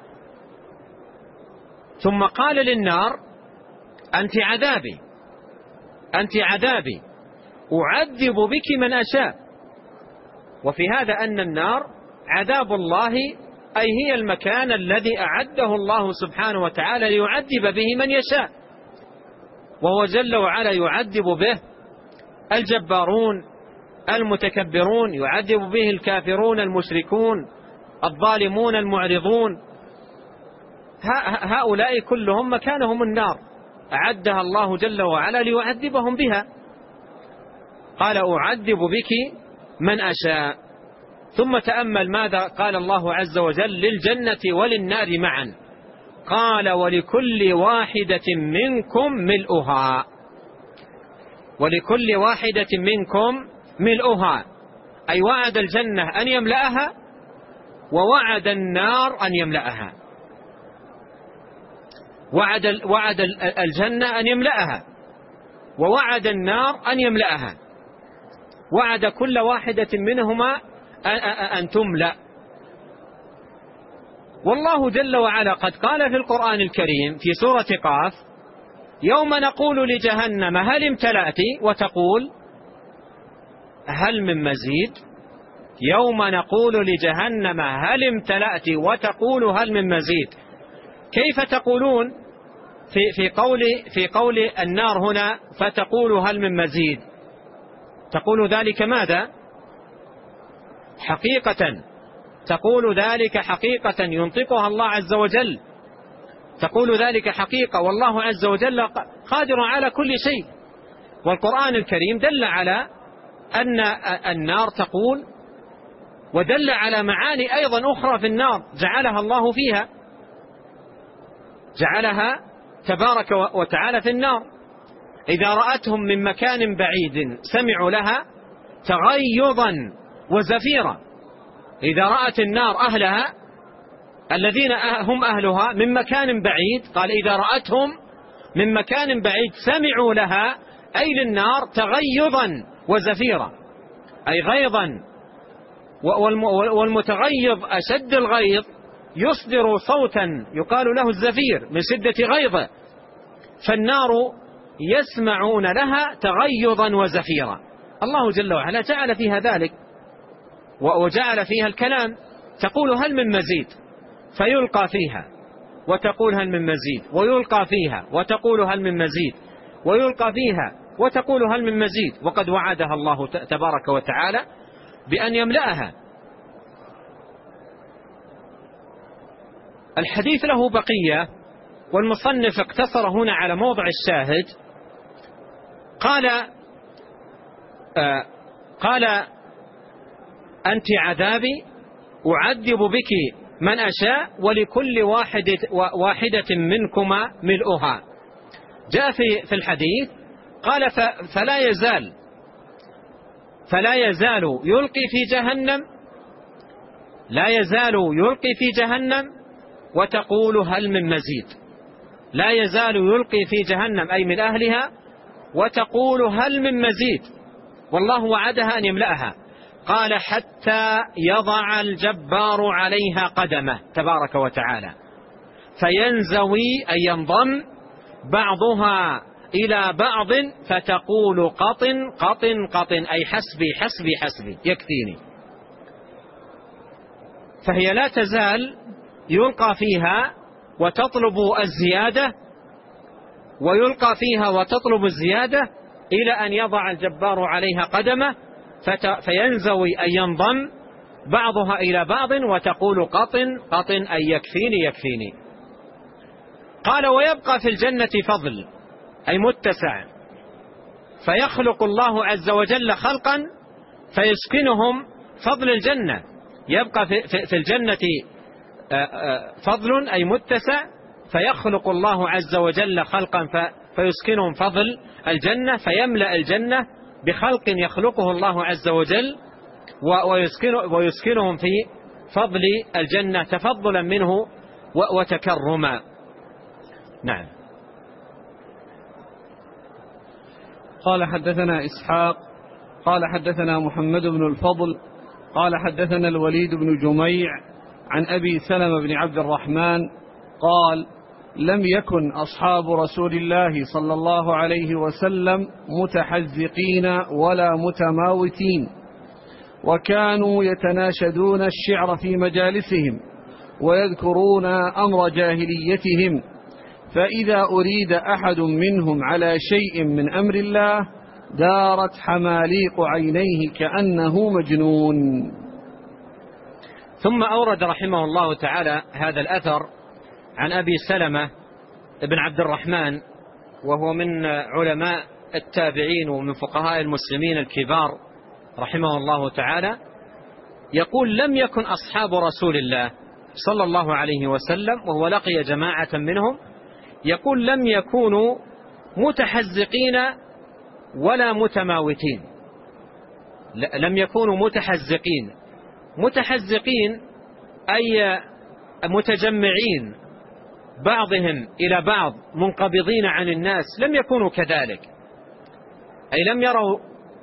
Speaker 1: ثم قال للنار: أنت عذابي، أنت عذابي أعذب بك من أشاء. وفي هذا أن النار عذاب الله، أي هي المكان الذي أعده الله سبحانه وتعالى ليعذب به من يشاء، وهو جل وعلا يعذب به الجبارون المتكبرون، يعذب به الكافرون المشركون الظالمون المعرضون. هؤلاء كلهم مكانهم النار، أعدها الله جل وعلا ليعذبهم بها. قال: أعذب بك من أشاء. ثم تأمل ماذا قال الله عز وجل للجنة وللنار معا. قال: ولكل واحدة منكم ملؤها. ولكل واحدة منكم ملؤها، أي وعد الجنة أن يملأها، ووعد النار أن يملأها. وعد الجنة أن يملأها، ووعد النار أن يملأها. وعد كل واحدة منهما أن تملأ. والله جل وعلا قد قال في القرآن الكريم في سورة قاف: يوم نقول لجهنم هل امتلأت، وتقول هل من مزيد. يوم نقول لجهنم هل امتلأت وتقول هل من مزيد. كيف تقولون في قول النار هنا فتقول هل من مزيد؟ تقول ذلك ماذا؟ حقيقة، تقول ذلك حقيقة ينطقها الله عز وجل، تقول ذلك حقيقة، والله عز وجل قادر على كل شيء. والقرآن الكريم دل على أن النار تقول، ودل على معاني أيضا أخرى في النار جعلها الله فيها، جعلها تبارك وتعالى في النار. إذا رأتهم من مكان بعيد سمعوا لها تغيظا وزفيرا. إذا رأت النار أهلها الذين هم أهلها من مكان بعيد، قال: إذا رأتهم من مكان بعيد سمعوا لها، أي للنار، تغيظا وزفيرا، أي غيظا. والمتغيظ أشد الغيظ يصدر صوتا يقال له الزفير من شدة غيظه، فالنار يسمعون لها تغيظا وزفيرا. الله جل وعلا جعل فيها ذلك، وجعل فيها الكلام. تقول هل من مزيد، فيلقى فيها وتقول هل من مزيد، ويلقى فيها وتقول هل من مزيد، ويلقى فيها وتقول هل من مزيد. وقد وعدها الله تبارك وتعالى بأن يملأها. الحديث له بقية، والمصنف اقتصر هنا على موضع الشاهد. قال: أنت عذابي أعذب بك من أشاء ولكل واحدة منكما ملؤها. جاء في الحديث قال: فلا يزال يلقي في جهنم، لا يزال يلقي في جهنم وتقول هل من مزيد. لا يزال يلقي في جهنم أي من أهلها، وتقول هل من مزيد، والله وعدها أن يملأها. قال: حتى يضع الجبار عليها قدمه تبارك وتعالى، فينزوي أي ينضم بعضها إلى بعض، فتقول قطن قطن قطن، أي حسبي حسبي حسبي، يكفيني. فهي لا تزال يلقى فيها وتطلب الزيادة، ويلقى فيها وتطلب الزيادة إلى أن يضع الجبار عليها قدمه، فينزوي أي ينضم بعضها إلى بعض، وتقول قطن قطن، أي يكفيني يكفيني. قال: ويبقى في الجنة فضل، أي متسع، فيخلق الله عز وجل خلقا فيسكنهم فضل الجنة. يبقى في الجنة فضل أي متسع، فيخلق الله عز وجل خلقا فيسكنهم فضل الجنة، فيملأ الجنة بخلق يخلقه الله عز وجل، ويسكنهم في فضل الجنة تفضلا منه وتكرما. نعم.
Speaker 2: قال حدثنا إسحاق قال حدثنا محمد بن الفضل قال حدثنا الوليد بن جميع عن أبي سلمة بن عبد الرحمن قال لم يكن أصحاب رسول الله صلى الله عليه وسلم متحزقين ولا متماوتين، وكانوا يتناشدون الشعر في مجالسهم ويذكرون أمر جاهليتهم، فإذا أريد أحد منهم على شيء من أمر الله دارت حماليق عينيه كأنه مجنون.
Speaker 1: ثم أورد رحمه الله تعالى هذا الأثر عن أبي سلمة بن عبد الرحمن، وهو من علماء التابعين ومن فقهاء المسلمين الكبار رحمه الله تعالى، يقول لم يكن أصحاب رسول الله صلى الله عليه وسلم، وهو لقي جماعة منهم، يقول لم يكونوا متحزقين ولا متماوتين. لم يكونوا متحزقين، متحزقين أي متجمعين بعضهم إلى بعض منقبضين عن الناس، لم يكونوا كذلك، أي لم يروا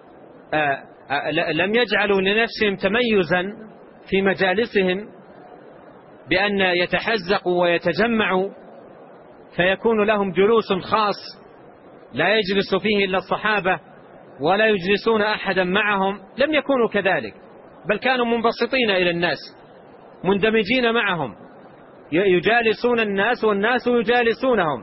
Speaker 1: لم يجعلوا لنفسهم تميزا في مجالسهم بأن يتحزقوا ويتجمعوا فيكون لهم جلوس خاص لا يجلس فيه إلا الصحابة ولا يجلسون أحدا معهم، لم يكونوا كذلك، بل كانوا منبسطين إلى الناس مندمجين معهم، يجالسون الناس والناس يجالسونهم.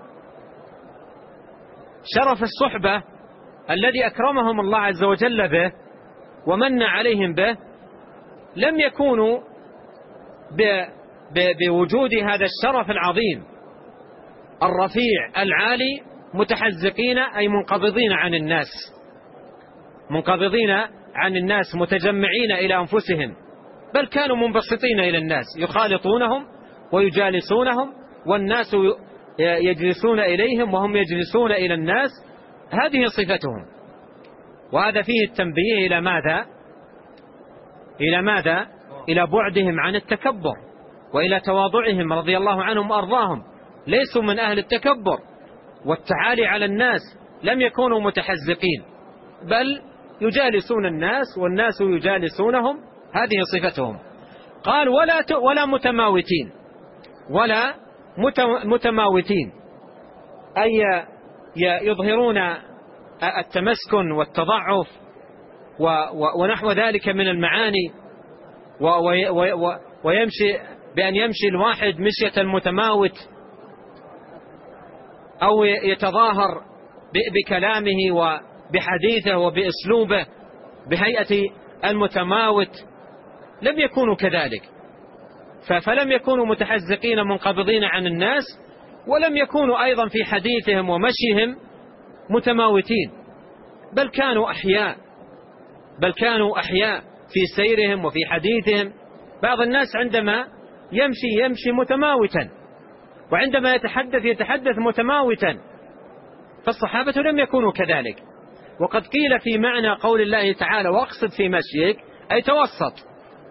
Speaker 1: شرف الصحبة الذي أكرمهم الله عز وجل به ومن عليهم به لم يكونوا بوجود هذا الشرف العظيم الرفيع العالي متحزقين، أي منقبضين عن الناس، منقبضين عن الناس متجمعين إلى أنفسهم، بل كانوا منبسطين إلى الناس يخالطونهم ويجالسونهم، والناس يجلسون إليهم وهم يجلسون إلى الناس. هذه صفتهم، وهذا فيه التنبيه إلى ماذا؟ إلى ماذا؟ إلى بعدهم عن التكبر وإلى تواضعهم رضي الله عنهم وأرضاهم، ليسوا من أهل التكبر والتعالي على الناس، لم يكونوا متحزقين بل يجالسون الناس والناس يجالسونهم، هذه صفتهم. قال ولا متماوتين، ولا متماوتين أي يظهرون التمسكن والتضعف ونحو ذلك من المعاني، ويمشي بأن يمشي الواحد مشية المتماوت، أو يتظاهر بكلامه وبحديثه وبأسلوبه بهيئة المتماوت، لم يكونوا كذلك، فلم يكونوا متحزقين منقبضين عن الناس، ولم يكونوا أيضا في حديثهم ومشيهم متماوتين، بل كانوا أحياء في سيرهم وفي حديثهم. بعض الناس عندما يمشي متماوتا، وعندما يتحدث متماوتا، فالصحابة لم يكونوا كذلك. وقد قيل في معنى قول الله تعالى واقصد في مشيك، أي توسط،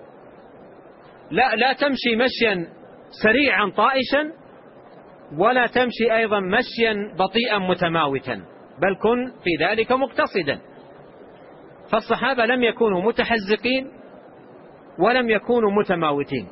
Speaker 1: لا تمشي مشيا سريعا طائشا، ولا تمشي أيضا مشيا بطيئا متماوتا، بل كن في ذلك مقتصدا. فالصحابة لم يكونوا متحزقين ولم يكونوا متماوتين.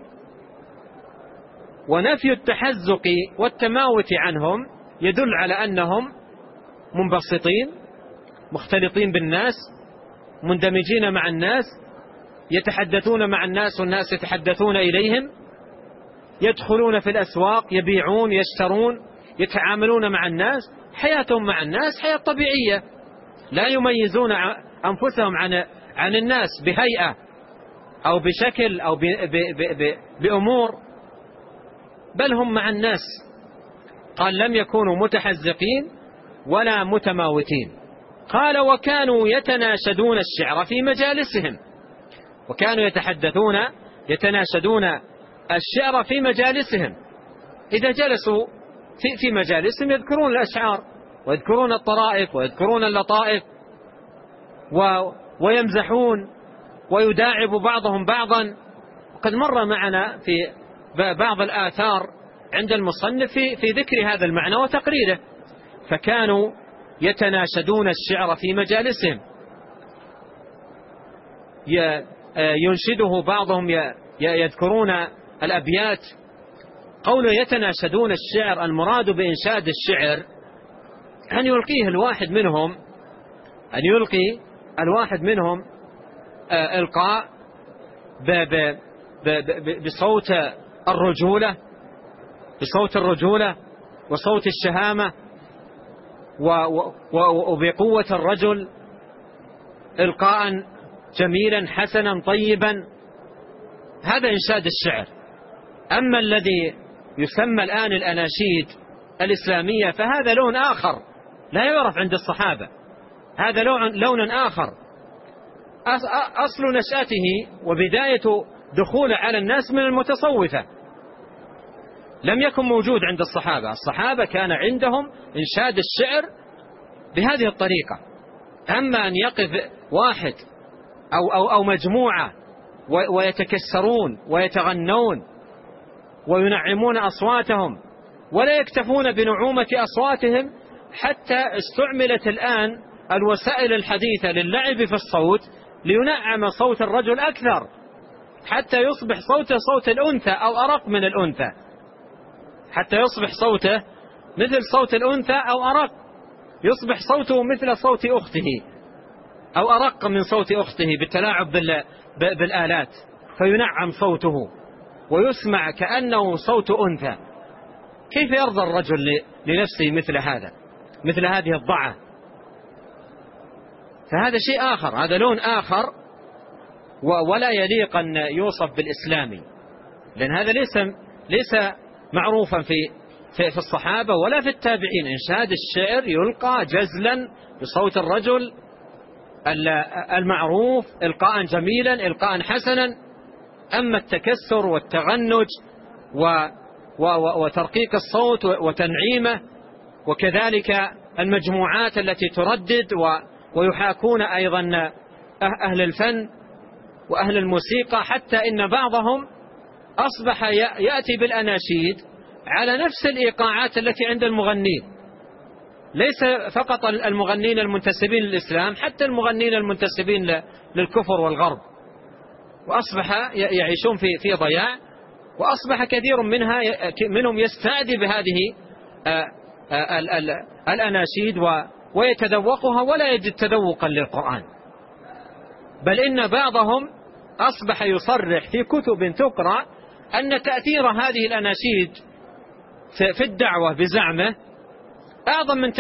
Speaker 1: ونفي التحزق والتماوت عنهم يدل على أنهم منبسطين مختلطين بالناس مندمجين مع الناس، يتحدثون مع الناس والناس يتحدثون إليهم، يدخلون في الأسواق يبيعون يشترون يتعاملون مع الناس، حياتهم مع الناس حياة طبيعية، لا يميزون أنفسهم عن الناس بهيئة أو بشكل أو بأمور، بل هم مع الناس. قال لم يكونوا متحزقين ولا متماوتين. قال وكانوا يتناشدون الشعر في مجالسهم، وكانوا يتناشدون الشعر في مجالسهم، إذا جلسوا في مجالسهم يذكرون الأشعار ويذكرون الطرائف ويذكرون اللطائف ويمزحون ويداعب بعضهم بعضا. وقد مر معنا في بعض الآثار عند المصنف في ذكر هذا المعنى وتقريره. فكانوا يتناشدون الشعر في مجالسهم، ينشده بعضهم، يذكرون الأبيات. قوله يتناشدون الشعر، المراد بإنشاد الشعر أن يلقيه الواحد منهم إلقاء بصوت الرجولة وصوت الشهامة وبقوة الرجل، إلقاء جميلا حسنا طيبا. هذا إنشاد الشعر. أما الذي يسمى الآن الأناشيد الإسلامية فهذا لون آخر لا يعرف عند الصحابة، هذا لون آخر أصل نشأته وبداية دخوله على الناس من المتصوفة، لم يكن موجود عند الصحابة. الصحابة كان عندهم إنشاد الشعر بهذه الطريقة. أما أن يقف واحد أو مجموعة ويتكسرون ويتغنون وينعمون أصواتهم ولا يكتفون بنعومة أصواتهم، حتى استعملت الآن الوسائل الحديثة للعب في الصوت لينعم صوت الرجل أكثر، حتى يصبح صوته صوت الأنثى أو أرق من الأنثى، حتى يصبح صوته مثل صوت الأنثى أو أرق، يصبح صوته مثل صوت أخته أو أرق من صوت أخته بالتلاعب بالآلات، فينعم صوته ويسمع كأنه صوت أنثى. كيف يرضى الرجل لنفسه مثل هذه الضعة؟ فهذا شيء آخر، هذا لون آخر، ولا يليق أن يوصف بالإسلامي، لأن هذا ليس معروفا في الصحابة ولا في التابعين. إنشاد الشعر يلقى جزلا بصوت الرجل المعروف، إلقاء جميلا، إلقاء حسنا. أما التكسر والتغنج وترقيق الصوت وتنعيمه، وكذلك المجموعات التي تردد ويحاكون أيضا أهل الفن وأهل الموسيقى، حتى إن بعضهم أصبح يأتي بالأناشيد على نفس الإيقاعات التي عند المغنين، ليس فقط المغنين المنتسبين للإسلام، حتى المغنين المنتسبين للكفر والغرب، وأصبح يعيشون في ضياع، وأصبح كثير منهم يستعدي بهذه الأناشيد ويتذوقها ولا يجد تذوقا للقرآن، بل إن بعضهم أصبح يصرح في كتب تقرأ أن تأثير هذه الأناشيد في الدعوة بزعمه أعظم من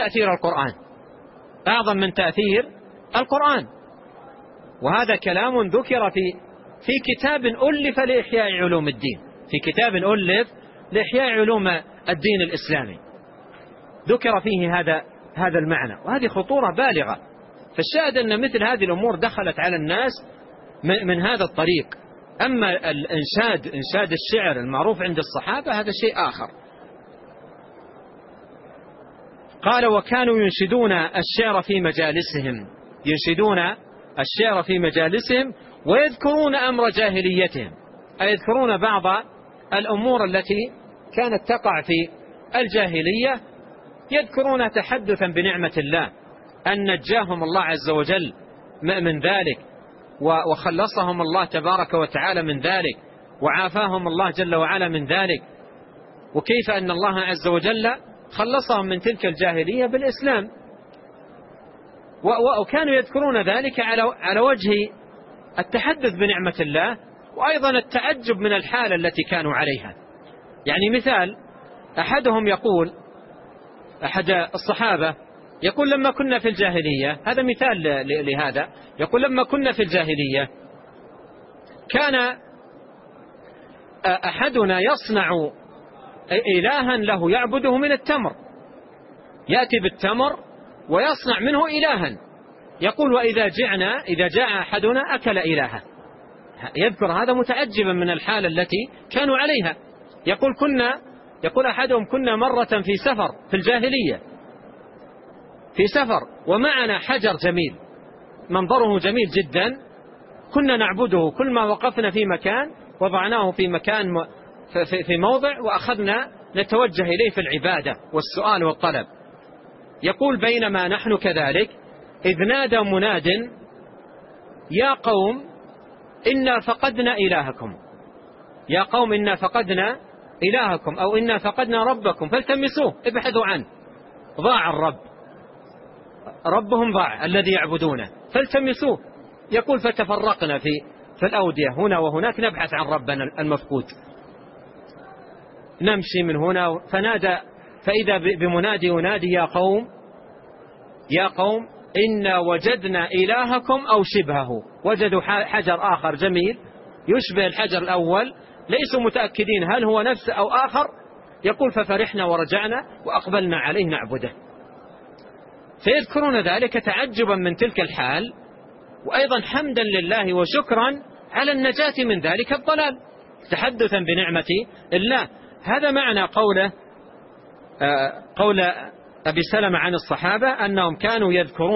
Speaker 1: تأثير القرآن. وهذا كلام ذكر في كتاب ألف لإحياء علوم الدين، علوم الدين الإسلامي، ذكر فيه هذا المعنى، وهذه خطورة بالغة. فالشاهد أن مثل هذه الأمور دخلت على الناس من هذا الطريق. أما إنشاد الشعر المعروف عند الصحابة هذا شيء آخر. قال وكانوا ينشدون الشعر في مجالسهم ويذكرون أمر جاهليتهم، أي يذكرون بعض الأمور التي كانت تقع في الجاهلية، يذكرون تحدثا بنعمة الله أن نجاهم الله عز وجل من ذلك، وخلصهم الله تبارك وتعالى من ذلك، وعافاهم الله جل وعلا من ذلك، وكيف أن الله عز وجل خلصهم من تلك الجاهلية بالإسلام. وكانوا يذكرون ذلك على وجه التحدث بنعمة الله، وأيضا التعجب من الحالة التي كانوا عليها. يعني مثال، أحد الصحابة يقول لما كنا في الجاهلية، هذا مثال لهذا، يقول لما كنا في الجاهلية كان أحدنا يصنع إلها له يعبده من التمر، يأتي بالتمر ويصنع منه إلها، يقول وإذا جاء أحدنا أكل إلها. يذكر هذا متعجبا من الحالة التي كانوا عليها. يقول أحدهم كنا مرة في سفر في الجاهلية، في سفر ومعنا حجر جميل منظره جميل جدا، كنا نعبده، كل ما وقفنا في مكان وضعناه في مكان في موضع وأخذنا نتوجه إليه في العبادة والسؤال والطلب. يقول بينما نحن كذلك إذ نادى مناد يا قوم إنا فقدنا إلهكم، يا قوم إنا فقدنا إلهكم أو إنا فقدنا ربكم فالتمسوه، ابحثوا عنه، ضاع الرب، ربهم ضاع الذي يعبدونه فالتمسوه. يقول فتفرقنا في الأودية هنا وهناك نبحث عن ربنا المفقود، نمشي من هنا فنادى، فإذا بمنادي ينادي يا قوم إنا وجدنا إلهكم أو شبهه، وجدوا حجر آخر جميل يشبه الحجر الأول، ليسوا متأكدين هل هو نفسه أو آخر. يقول ففرحنا ورجعنا وأقبلنا عليه نعبده. فيذكرون ذلك تعجبا من تلك الحال، وأيضا حمدا لله وشكرا على النجاة من ذلك الضلال، تحدثا بنعمة الله. هذا معنى قول أبي سلمة عن الصحابة أنهم كانوا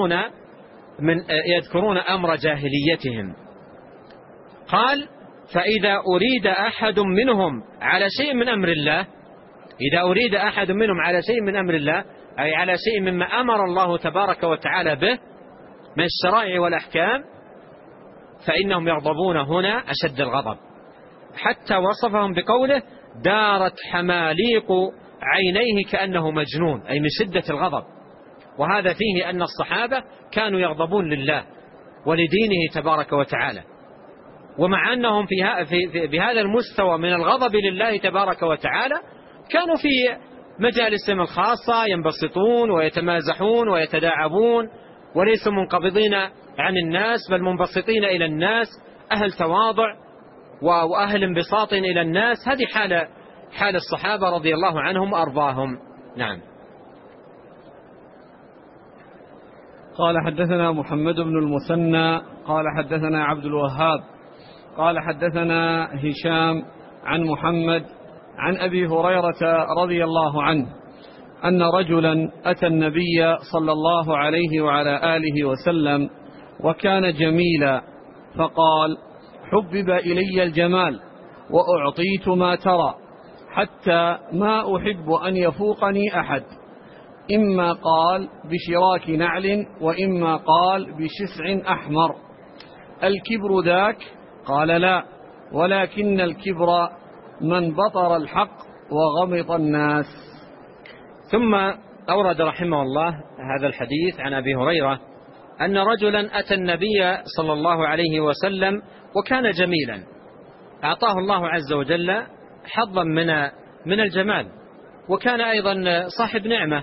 Speaker 1: يذكرون أمر جاهليتهم. قال فإذا أريد أحد منهم على شيء من أمر الله، إذا أريد أحد منهم على شيء من أمر الله أي على شيء مما أمر الله تبارك وتعالى به من الشرائع والأحكام، فإنهم يغضبون هنا أشد الغضب، حتى وصفهم بقوله دارت حماليق عينيه كأنه مجنون، أي من شدة الغضب. وهذا فيه أن الصحابة كانوا يغضبون لله ولدينه تبارك وتعالى، ومع أنهم بهذا المستوى من الغضب لله تبارك وتعالى كانوا في مجالسهم الخاصة ينبسطون ويتمازحون ويتداعبون، وليسوا منقبضين عن الناس بل منبسطين إلى الناس، أهل تواضع وأهل انبساط إلى الناس. هذه حال الصحابة رضي الله عنهم وأرضاهم. نعم.
Speaker 2: قال حدثنا محمد بن المثنى قال حدثنا عبد الوهاب قال حدثنا هشام عن محمد عن أبي هريرة رضي الله عنه أن رجلا أتى النبي صلى الله عليه وعلى آله وسلم وكان جميلا، فقال حبب إلي الجمال وأعطيت ما ترى، حتى ما أحب أن يفوقني أحد، إما قال بشراك نعل وإما قال بشسع أحمر، الكبر ذاك؟ قال لا، ولكن الكبر من بطر الحق وغمط الناس.
Speaker 1: ثم أورد رحمه الله هذا الحديث عن أبي هريرة أن رجلا أتى النبي صلى الله عليه وسلم وكان جميلا، أعطاه الله عز وجل حظا من الجمال، وكان أيضا صاحب نعمة،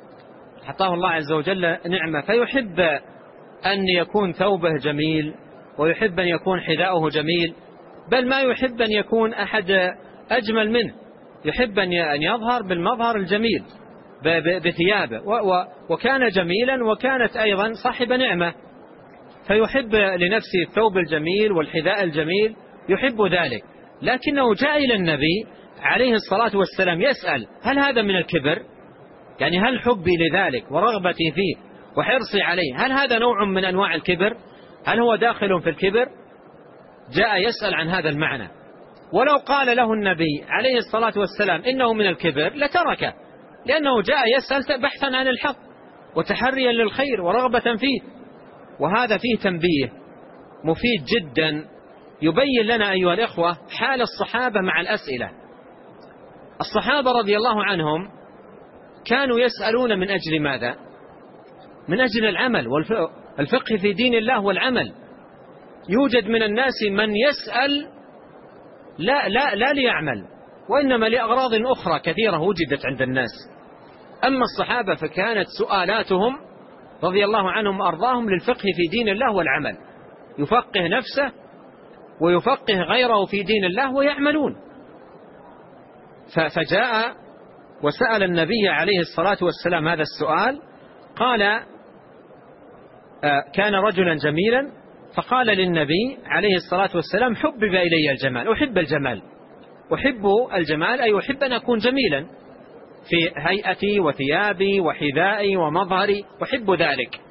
Speaker 1: أعطاه الله عز وجل نعمة، فيحب أن يكون ثوبه جميل ويحب أن يكون حذاؤه جميل، بل ما يحب أن يكون أحد أجمل منه، يحب أن يظهر بالمظهر الجميل بثيابه، وكان جميلا وكانت أيضا صاحب نعمة، فيحب لنفسه الثوب الجميل والحذاء الجميل، يحب ذلك. لكنه جاء إلى النبي عليه الصلاة والسلام يسأل هل هذا من الكبر؟ يعني هل حبي لذلك ورغبتي فيه وحرصي عليه هل هذا نوع من أنواع الكبر؟ هل هو داخل في الكبر؟ جاء يسأل عن هذا المعنى. ولو قال له النبي عليه الصلاة والسلام إنه من الكبر لتركه، لأنه جاء يسأل بحثا عن الحق وتحريا للخير ورغبة فيه. وهذا فيه تنبيه مفيد جدا يبين لنا أيها الإخوة حال الصحابة مع الأسئلة. الصحابة رضي الله عنهم كانوا يسألون من أجل ماذا؟ من أجل العمل والفقه في دين الله والعمل. يوجد من الناس من يسأل لا ليعمل، وإنما لأغراض أخرى كثيرة وجدت عند الناس. أما الصحابة فكانت سؤالاتهم رضي الله عنهم وأرضاهم للفقه في دين الله والعمل، يفقه نفسه ويفقه غيره في دين الله ويعملون. فجاء وسأل النبي عليه الصلاة والسلام هذا السؤال، قال كان رجلا جميلا، فقال للنبي عليه الصلاة والسلام حبب إلي الجمال، أحب الجمال، أحب الجمال أي أحب أن أكون جميلا في هيئتي وثيابي وحذائي ومظهري، أحب ذلك.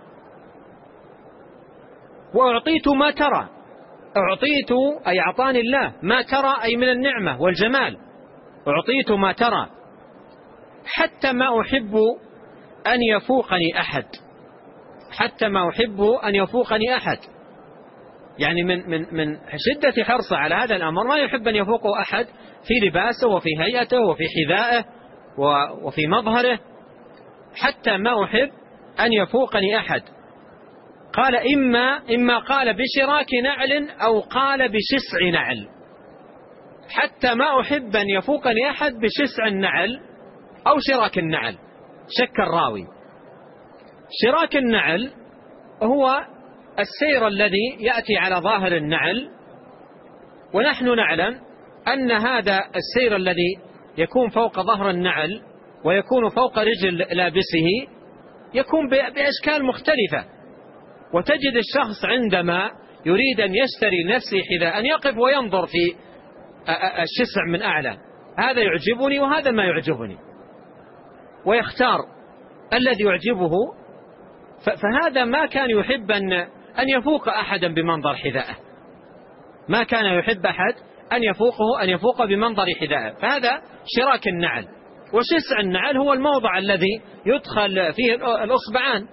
Speaker 1: وأعطيت ما ترى، أعطيت أي أعطاني الله ما ترى أي من النعمة والجمال، أعطيت ما ترى، حتى ما أحب أن يفوقني أحد، حتى ما أحب أن يفوقني أحد. يعني من شدة حرصه على هذا الأمر ما يحب أن يفوقه أحد في لباسه وفي هيئته وفي حذائه وفي مظهره، حتى ما أحب أن يفوقني أحد. قال إما قال بشراك نعل أو قال بشسع نعل، حتى ما أحب أن يفوقني أحد بشسع النعل أو شراك النعل. شك الراوي. شراك النعل هو السير الذي يأتي على ظاهر النعل، ونحن نعلم أن هذا السير الذي يكون فوق ظهر النعل ويكون فوق رجل لابسه يكون بأشكال مختلفة. وتجد الشخص عندما يريد أن يشتري لنفسه حذاء أن يقف وينظر في الشسع من أعلى، هذا يعجبني وهذا ما يعجبني، ويختار الذي يعجبه. فهذا ما كان يحب أن يفوق أحدا بمنظر حذائه، ما كان يحب أحد أن يفوق بمنظر حذائه. فهذا شراك النعل. وشسع النعل هو الموضع الذي يدخل فيه الأصبعان،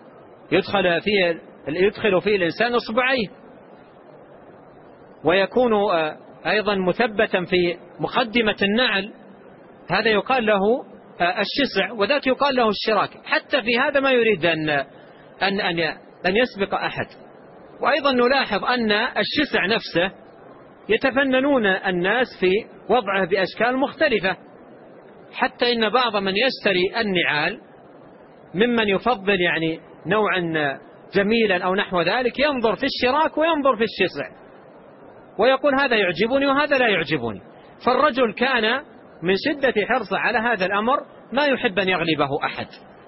Speaker 1: يدخل فيه الإنسان أصبعيه، ويكون أيضا مثبتا في مقدمة النعل، هذا يقال له الشسع، وذاك يقال له الشراك. حتى في هذا ما يريد أن يسبق أحد. وأيضا نلاحظ أن الشسع نفسه يتفننون الناس في وضعه بأشكال مختلفة، حتى إن بعض من يشتري النعال ممن يفضل يعني نوعا جميلا أو نحو ذلك ينظر في الشراك وينظر في الشسع ويقول هذا يعجبني وهذا لا يعجبني. فالرجل كان من شدة حرصه على هذا الأمر ما يحب أن يغلبه أحد.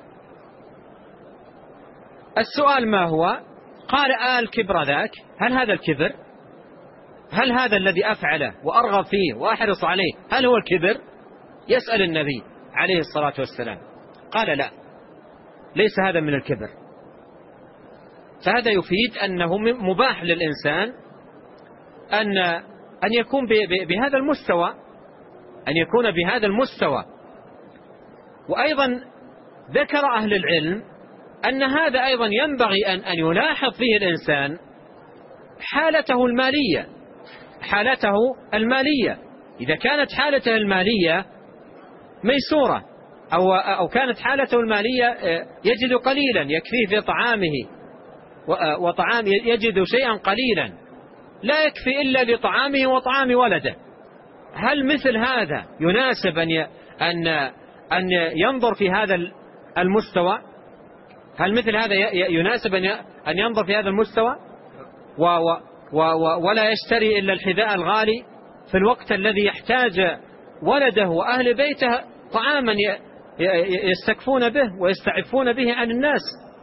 Speaker 1: السؤال ما هو؟ قال الكبر ذاك، هل هذا الكبر؟ هل هذا الذي أفعله وأرغب فيه وأحرص عليه هل هو الكبر؟ يسأل النبي عليه الصلاة والسلام. قال لا، ليس هذا من الكبر. فهذا يفيد أنه مباح للإنسان أن يكون بهذا المستوى، أن يكون بهذا المستوى. وأيضا ذكر أهل العلم أن هذا أيضا ينبغي أن يلاحظ فيه الإنسان حالته المالية. إذا كانت حالته المالية ميسورة أو كانت حالته المالية يجد قليلا يكفيه في طعامه وطعام يجد شيئا قليلا لا يكفي إلا لطعامه وطعام ولده، هل مثل هذا يناسب أن ينظر في هذا المستوى؟ هل مثل هذا يناسب أن ينظر في هذا المستوى ولا يشتري إلا الحذاء الغالي في الوقت الذي يحتاج ولده وأهل بيته طعاما يستكفون به ويستعفون به عن الناس؟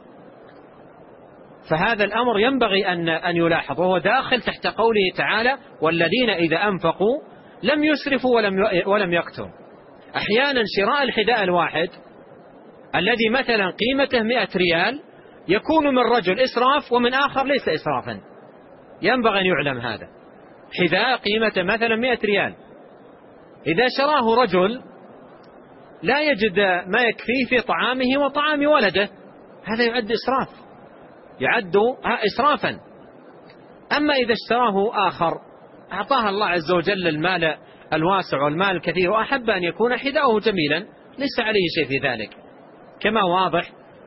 Speaker 1: فهذا الأمر ينبغي أن يلاحظ، وهو داخل تحت قوله تعالى والذين إذا أنفقوا لم يسرفوا ولم يقتروا. أحيانا شراء الحذاء الواحد الذي مثلا قيمته 100 ريال يكون من رجل إسراف ومن آخر ليس إسرافا، ينبغي أن يعلم هذا. حذاء قيمته مثلا 100 ريال إذا شراه رجل لا يجد ما يكفيه في طعامه وطعام ولده، هذا يعد إسرافا. أما إذا اشتراه آخر أعطاه الله عز وجل المال الواسع والمال الكثير وأحب أن يكون حذاؤه جميلا ليس عليه شيء في ذلك، كما واضح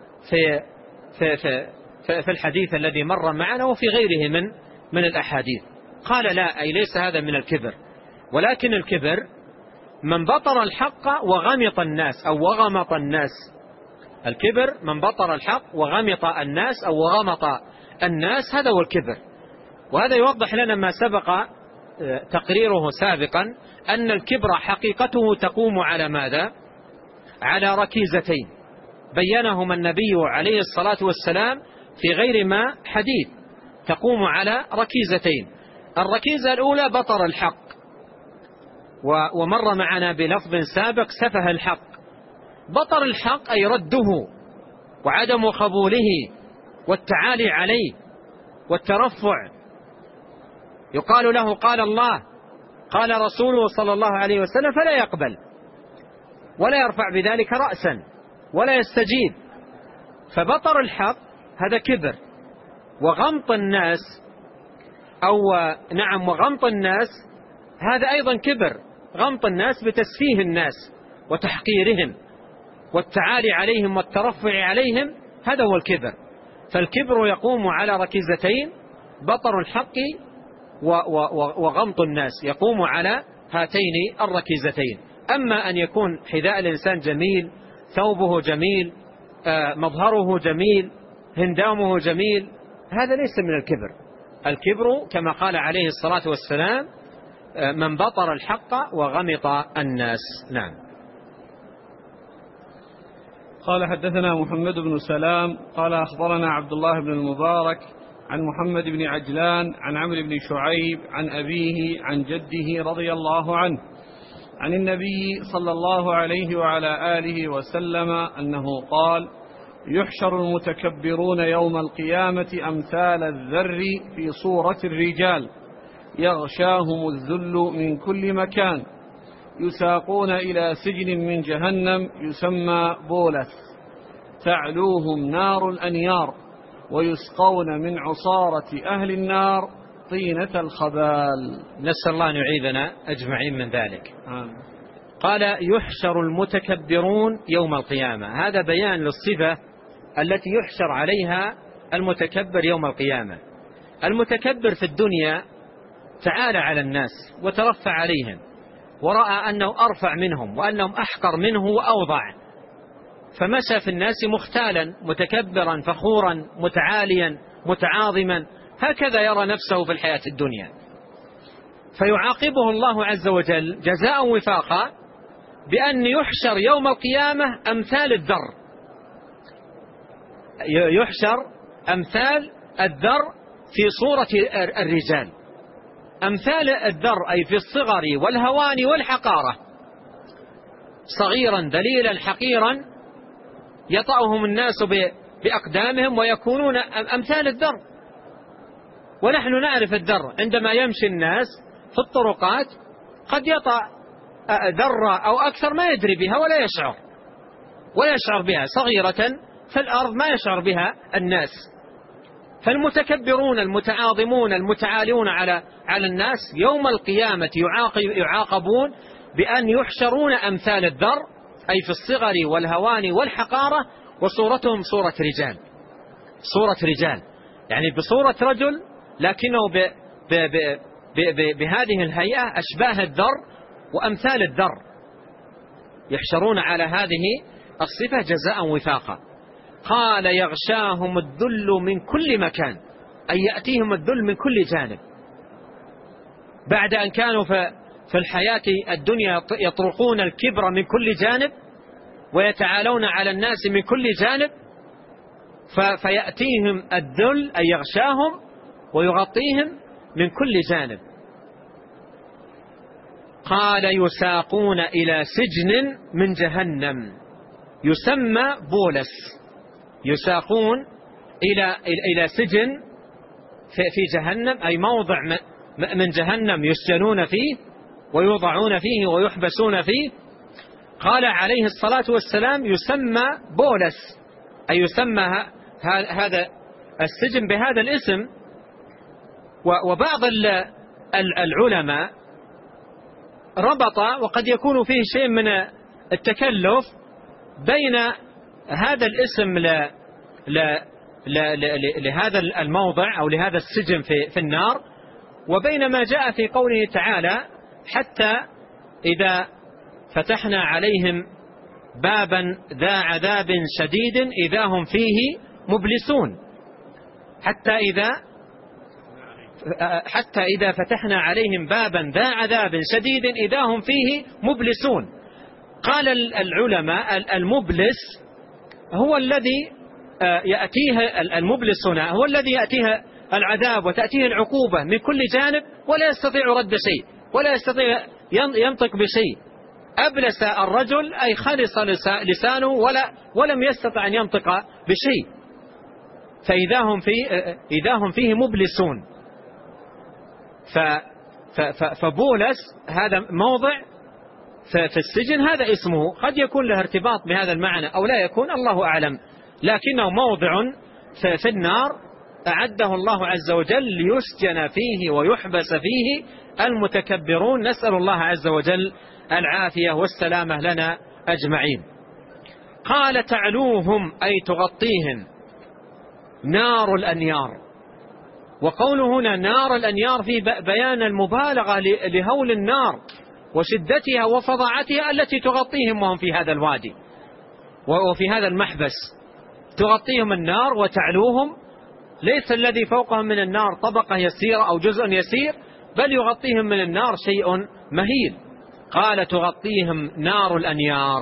Speaker 1: في الحديث الذي مر معنا وفي غيره من الأحاديث. قال لا، أي ليس هذا من الكبر، ولكن الكبر من بطر الحق وغمط الناس أو وغمط الناس. الكبر من بطر الحق وغمط الناس أو وغمط الناس، هذا هو الكبر. وهذا يوضح لنا ما سبق تقريره سابقا أن الكبر حقيقته تقوم على ماذا؟ على ركيزتين بينهما النبي عليه الصلاة والسلام في غير ما حديث، تقوم على ركيزتين. الركيزة الأولى بطر الحق، ومر معنا بلفظ سابق سفه الحق. بطر الحق أي رده وعدم قبوله والتعالي عليه والترفع. يقال له قال الله قال رسوله صلى الله عليه وسلم فلا يقبل ولا يرفع بذلك رأسا ولا يستجيب، فبطر الحق هذا كبر، وغمط الناس وغمط الناس هذا أيضا كبر. غمط الناس بتسفيه الناس وتحقيرهم والتعالي عليهم والترفع عليهم، هذا هو الكبر. فالكبر يقوم على ركيزتين: بطر الحق وغمط الناس، يقوم على هاتين الركيزتين. أما أن يكون حذاء الإنسان جميل، ثوبه جميل، مظهره جميل، هندامه جميل، هذا ليس من الكبر. الكبر كما قال عليه الصلاة والسلام: من بطر الحق وغمط الناس. نعم.
Speaker 2: قال: حدثنا محمد بن سلام قال: أخبرنا عبد الله بن المبارك عن محمد بن عجلان عن عمرو بن شعيب عن أبيه عن جده رضي الله عنه عن النبي صلى الله عليه وعلى آله وسلم أنه قال: يحشر المتكبرون يوم القيامة أمثال الذر في صورة الرجال، يغشاهم الذل من كل مكان، يساقون إلى سجن من جهنم يسمى بولس، تعلوهم نار الأنيار، ويسقون من عصارة أهل النار طينة الخبال.
Speaker 1: نسأل الله أن يعيذنا أجمعين من ذلك. قال: يحشر المتكبرون يوم القيامة، هذا بيان للصفة التي يحشر عليها المتكبر يوم القيامة. المتكبر في الدنيا تعالى على الناس وترفع عليهم، ورأى أنه أرفع منهم وأنهم أحقر منه وأوضع، فمشى في الناس مختالا متكبرا فخورا متعاليا متعاظما، هكذا يرى نفسه في الحياة الدنيا. فيعاقبه الله عز وجل جزاء وفاقا بأن يحشر يوم القيامة أمثال الذر، يحشر أمثال الذر في صورة الرجال. أمثال الذر أي في الصغر والهوان والحقارة، صغيرا دليلا حقيرا يطأهم الناس بأقدامهم ويكونون أمثال الذر. ونحن نعرف الذر عندما يمشي الناس في الطرقات قد يطأ ذرة أو أكثر ما يدري بها ولا يشعر بها، صغيرة في الأرض ما يشعر بها الناس. فالمتكبرون المتعاظمون المتعالون على الناس يوم القيامة يعاقبون بأن يحشرون أمثال الذر أي في الصغر والهوان والحقارة، وصورتهم صورة رجال يعني بصورة رجل، لكنه بهذه الهيئة أشباه الذر وأمثال الذر، يحشرون على هذه الصفة جزاء وفاقا. قال: يغشاهم الذل من كل مكان، أي يأتيهم الذل من كل جانب. بعد أن كانوا في الحياة الدنيا يطرقون الكبر من كل جانب ويتعالون على الناس من كل جانب، فيأتيهم الذل أي يغشاهم ويغطيهم من كل جانب. قال: يساقون إلى سجن من جهنم يسمى بولس، يساقون إلى سجن في جهنم أي موضع من جهنم يسجنون فيه ويوضعون فيه ويحبسون فيه. قال عليه الصلاة والسلام: يسمى بولس، أي يسمى هذا السجن بهذا الاسم. وبعض العلماء ربط، وقد يكون فيه شيء من التكلف، بين هذا الاسم لهذا الموضع أو لهذا السجن في النار، وبين ما جاء في قوله تعالى: حتى إذا فتحنا عليهم بابا ذا عذاب شديد إذا هم فيه مبلسون. حتى إذا فتحنا عليهم بابا ذا عذاب شديد إذا هم فيه مبلسون. قال العلماء: المبلس هو الذي يأتيه، المبلس هنا هو الذي يأتيه العذاب وتأتيه العقوبة من كل جانب ولا يستطيع رد شيء ولا يستطيع ينطق بشيء. أبلس الرجل أي خلص لسانه ولم يستطع أن ينطق بشيء، فإذا هم فيه مبلسون. فبولس هذا موضع في السجن، هذا اسمه، قد يكون له ارتباط بهذا المعنى أو لا يكون، الله أعلم. لكنه موضع في النار أعده الله عز وجل ليسجن فيه ويحبس فيه المتكبرون. نسأل الله عز وجل العافية والسلامة لنا أجمعين. قال تعلوهم أي تغطيهم نار الأنيار. وقوله هنا نار الأنيار في بيان المبالغة لهول النار وشدتها وفظاعتها التي تغطيهم وهم في هذا الوادي وفي هذا المحبس. تغطيهم النار وتعلوهم، ليس الذي فوقهم من النار طبقة يسيرة أو جزء يسير، بل يغطيهم من النار شيء مهيل. قال تغطيهم نار الأنيار.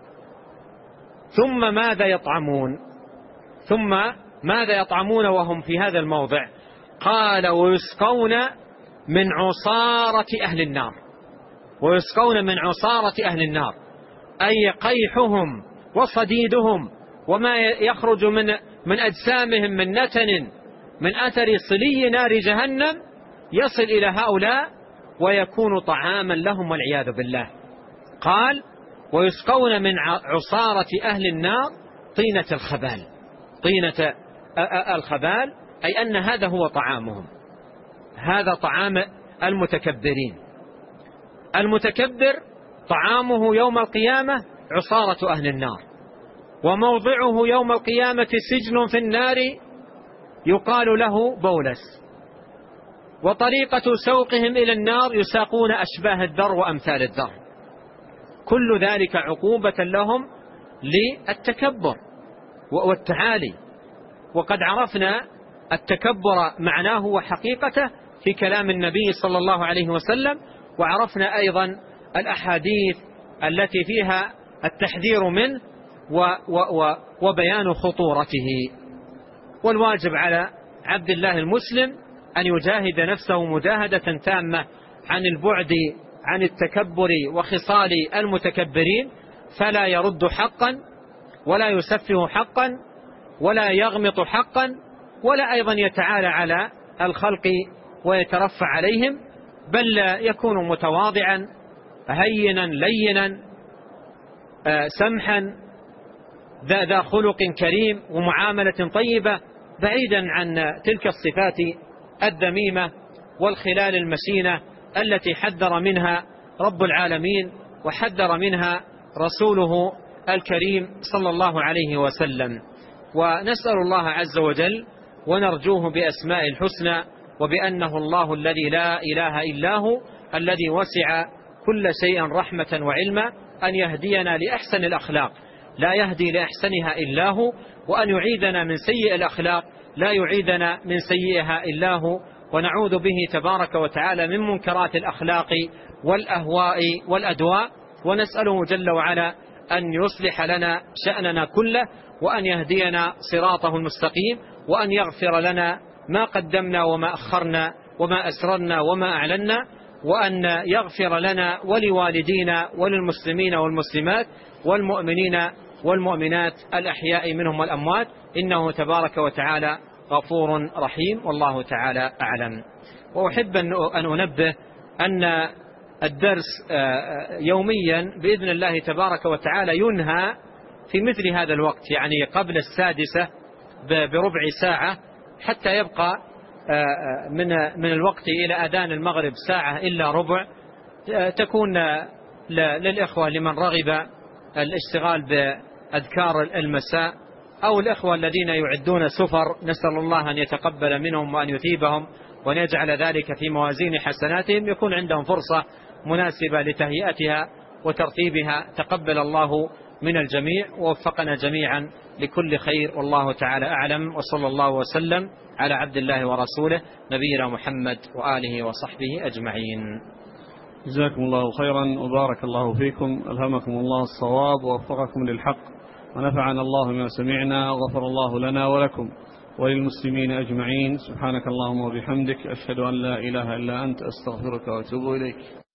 Speaker 1: ثم ماذا يطعمون؟ ثم ماذا يطعمون وهم في هذا الموضع؟ قال ويسقون من عصارة أهل النار. ويسقون من عصارة أهل النار أي قيحهم وصديدهم وما يخرج من أجسامهم من نتن من أثر صلي نار جهنم يصل إلى هؤلاء ويكون طعاما لهم والعياذ بالله. قال ويسقون من عصارة أهل النار طينة الخبال. طينة الخبال أي أن هذا هو طعامهم، هذا طعام المتكبرين. المتكبر طعامه يوم القيامة عصارة أهل النار، وموضعه يوم القيامة سجن في النار يقال له بولس. وطريقة سوقهم إلى النار يساقون أشباه الذر وأمثال الذر. كل ذلك عقوبة لهم للتكبر والتعالي. وقد عرفنا التكبر معناه وحقيقته في كلام النبي صلى الله عليه وسلم، وعرفنا أيضا الأحاديث التي فيها التحذير منه وبيان خطورته. والواجب على عبد الله المسلم أن يجاهد نفسه مجاهدة تامة عن البعد عن التكبر وخصال المتكبرين، فلا يرد حقا ولا يسفه حقا ولا يغمط حقا ولا أيضا يتعالى على الخلق ويترفع عليهم، بل يكون متواضعا هينا لينا سمحا ذا خلق كريم ومعاملة طيبة، بعيدا عن تلك الصفات الذميمة والخلال المشينة التي حذر منها رب العالمين وحذر منها رسوله الكريم صلى الله عليه وسلم. ونسأل الله عز وجل ونرجوه بأسماء الحسنى وبأنه الله الذي لا إله إلا هو الذي وسع كل شيء رحمة وعلما أن يهدينا لأحسن الأخلاق لا يهدي لأحسنها إلا هو، وأن يعيدنا من سيء الأخلاق لا يعيدنا من سيئها إلا هو، ونعوذ به تبارك وتعالى من منكرات الأخلاق والأهواء والأدواء. ونسأله جل وعلا أن يصلح لنا شأننا كله، وأن يهدينا صراطه المستقيم، وأن يغفر لنا ما قدمنا وما أخرنا وما أسررنا وما أعلنا، وأن يغفر لنا ولوالدينا وللمسلمين والمسلمات والمؤمنين والمؤمنات الأحياء منهم والأموات، إنه تبارك وتعالى غفور رحيم، والله تعالى أعلم. وأحب أن أنبه أن الدرس يوميا بإذن الله تبارك وتعالى ينهى في مثل هذا الوقت، يعني قبل 6 بربع ساعة، حتى يبقى من الوقت إلى أذان المغرب 1 ساعة إلا ربع، تكون للإخوة لمن رغب الاشتغال بأذكار المساء، أو الإخوة الذين يعدون سفر، نسأل الله أن يتقبل منهم وأن يثيبهم وأن يجعل ذلك في موازين حسناتهم، يكون عندهم فرصة مناسبة لتهيئتها وترتيبها. تقبل الله من الجميع ووفقنا جميعا لكل خير، والله تعالى أعلم. وصلى الله وسلم على عبد الله ورسوله نبينا محمد وآله وصحبه أجمعين.
Speaker 2: جزاكم الله خيرا وبارك الله فيكم، ألهمكم الله الصواب ووفقكم للحق، ونفعنا الله بما سمعنا، وغفر الله لنا ولكم وللمسلمين أجمعين. سبحانك اللهم وبحمدك، أشهد أن لا إله إلا أنت، أستغفرك وأتوب إليك.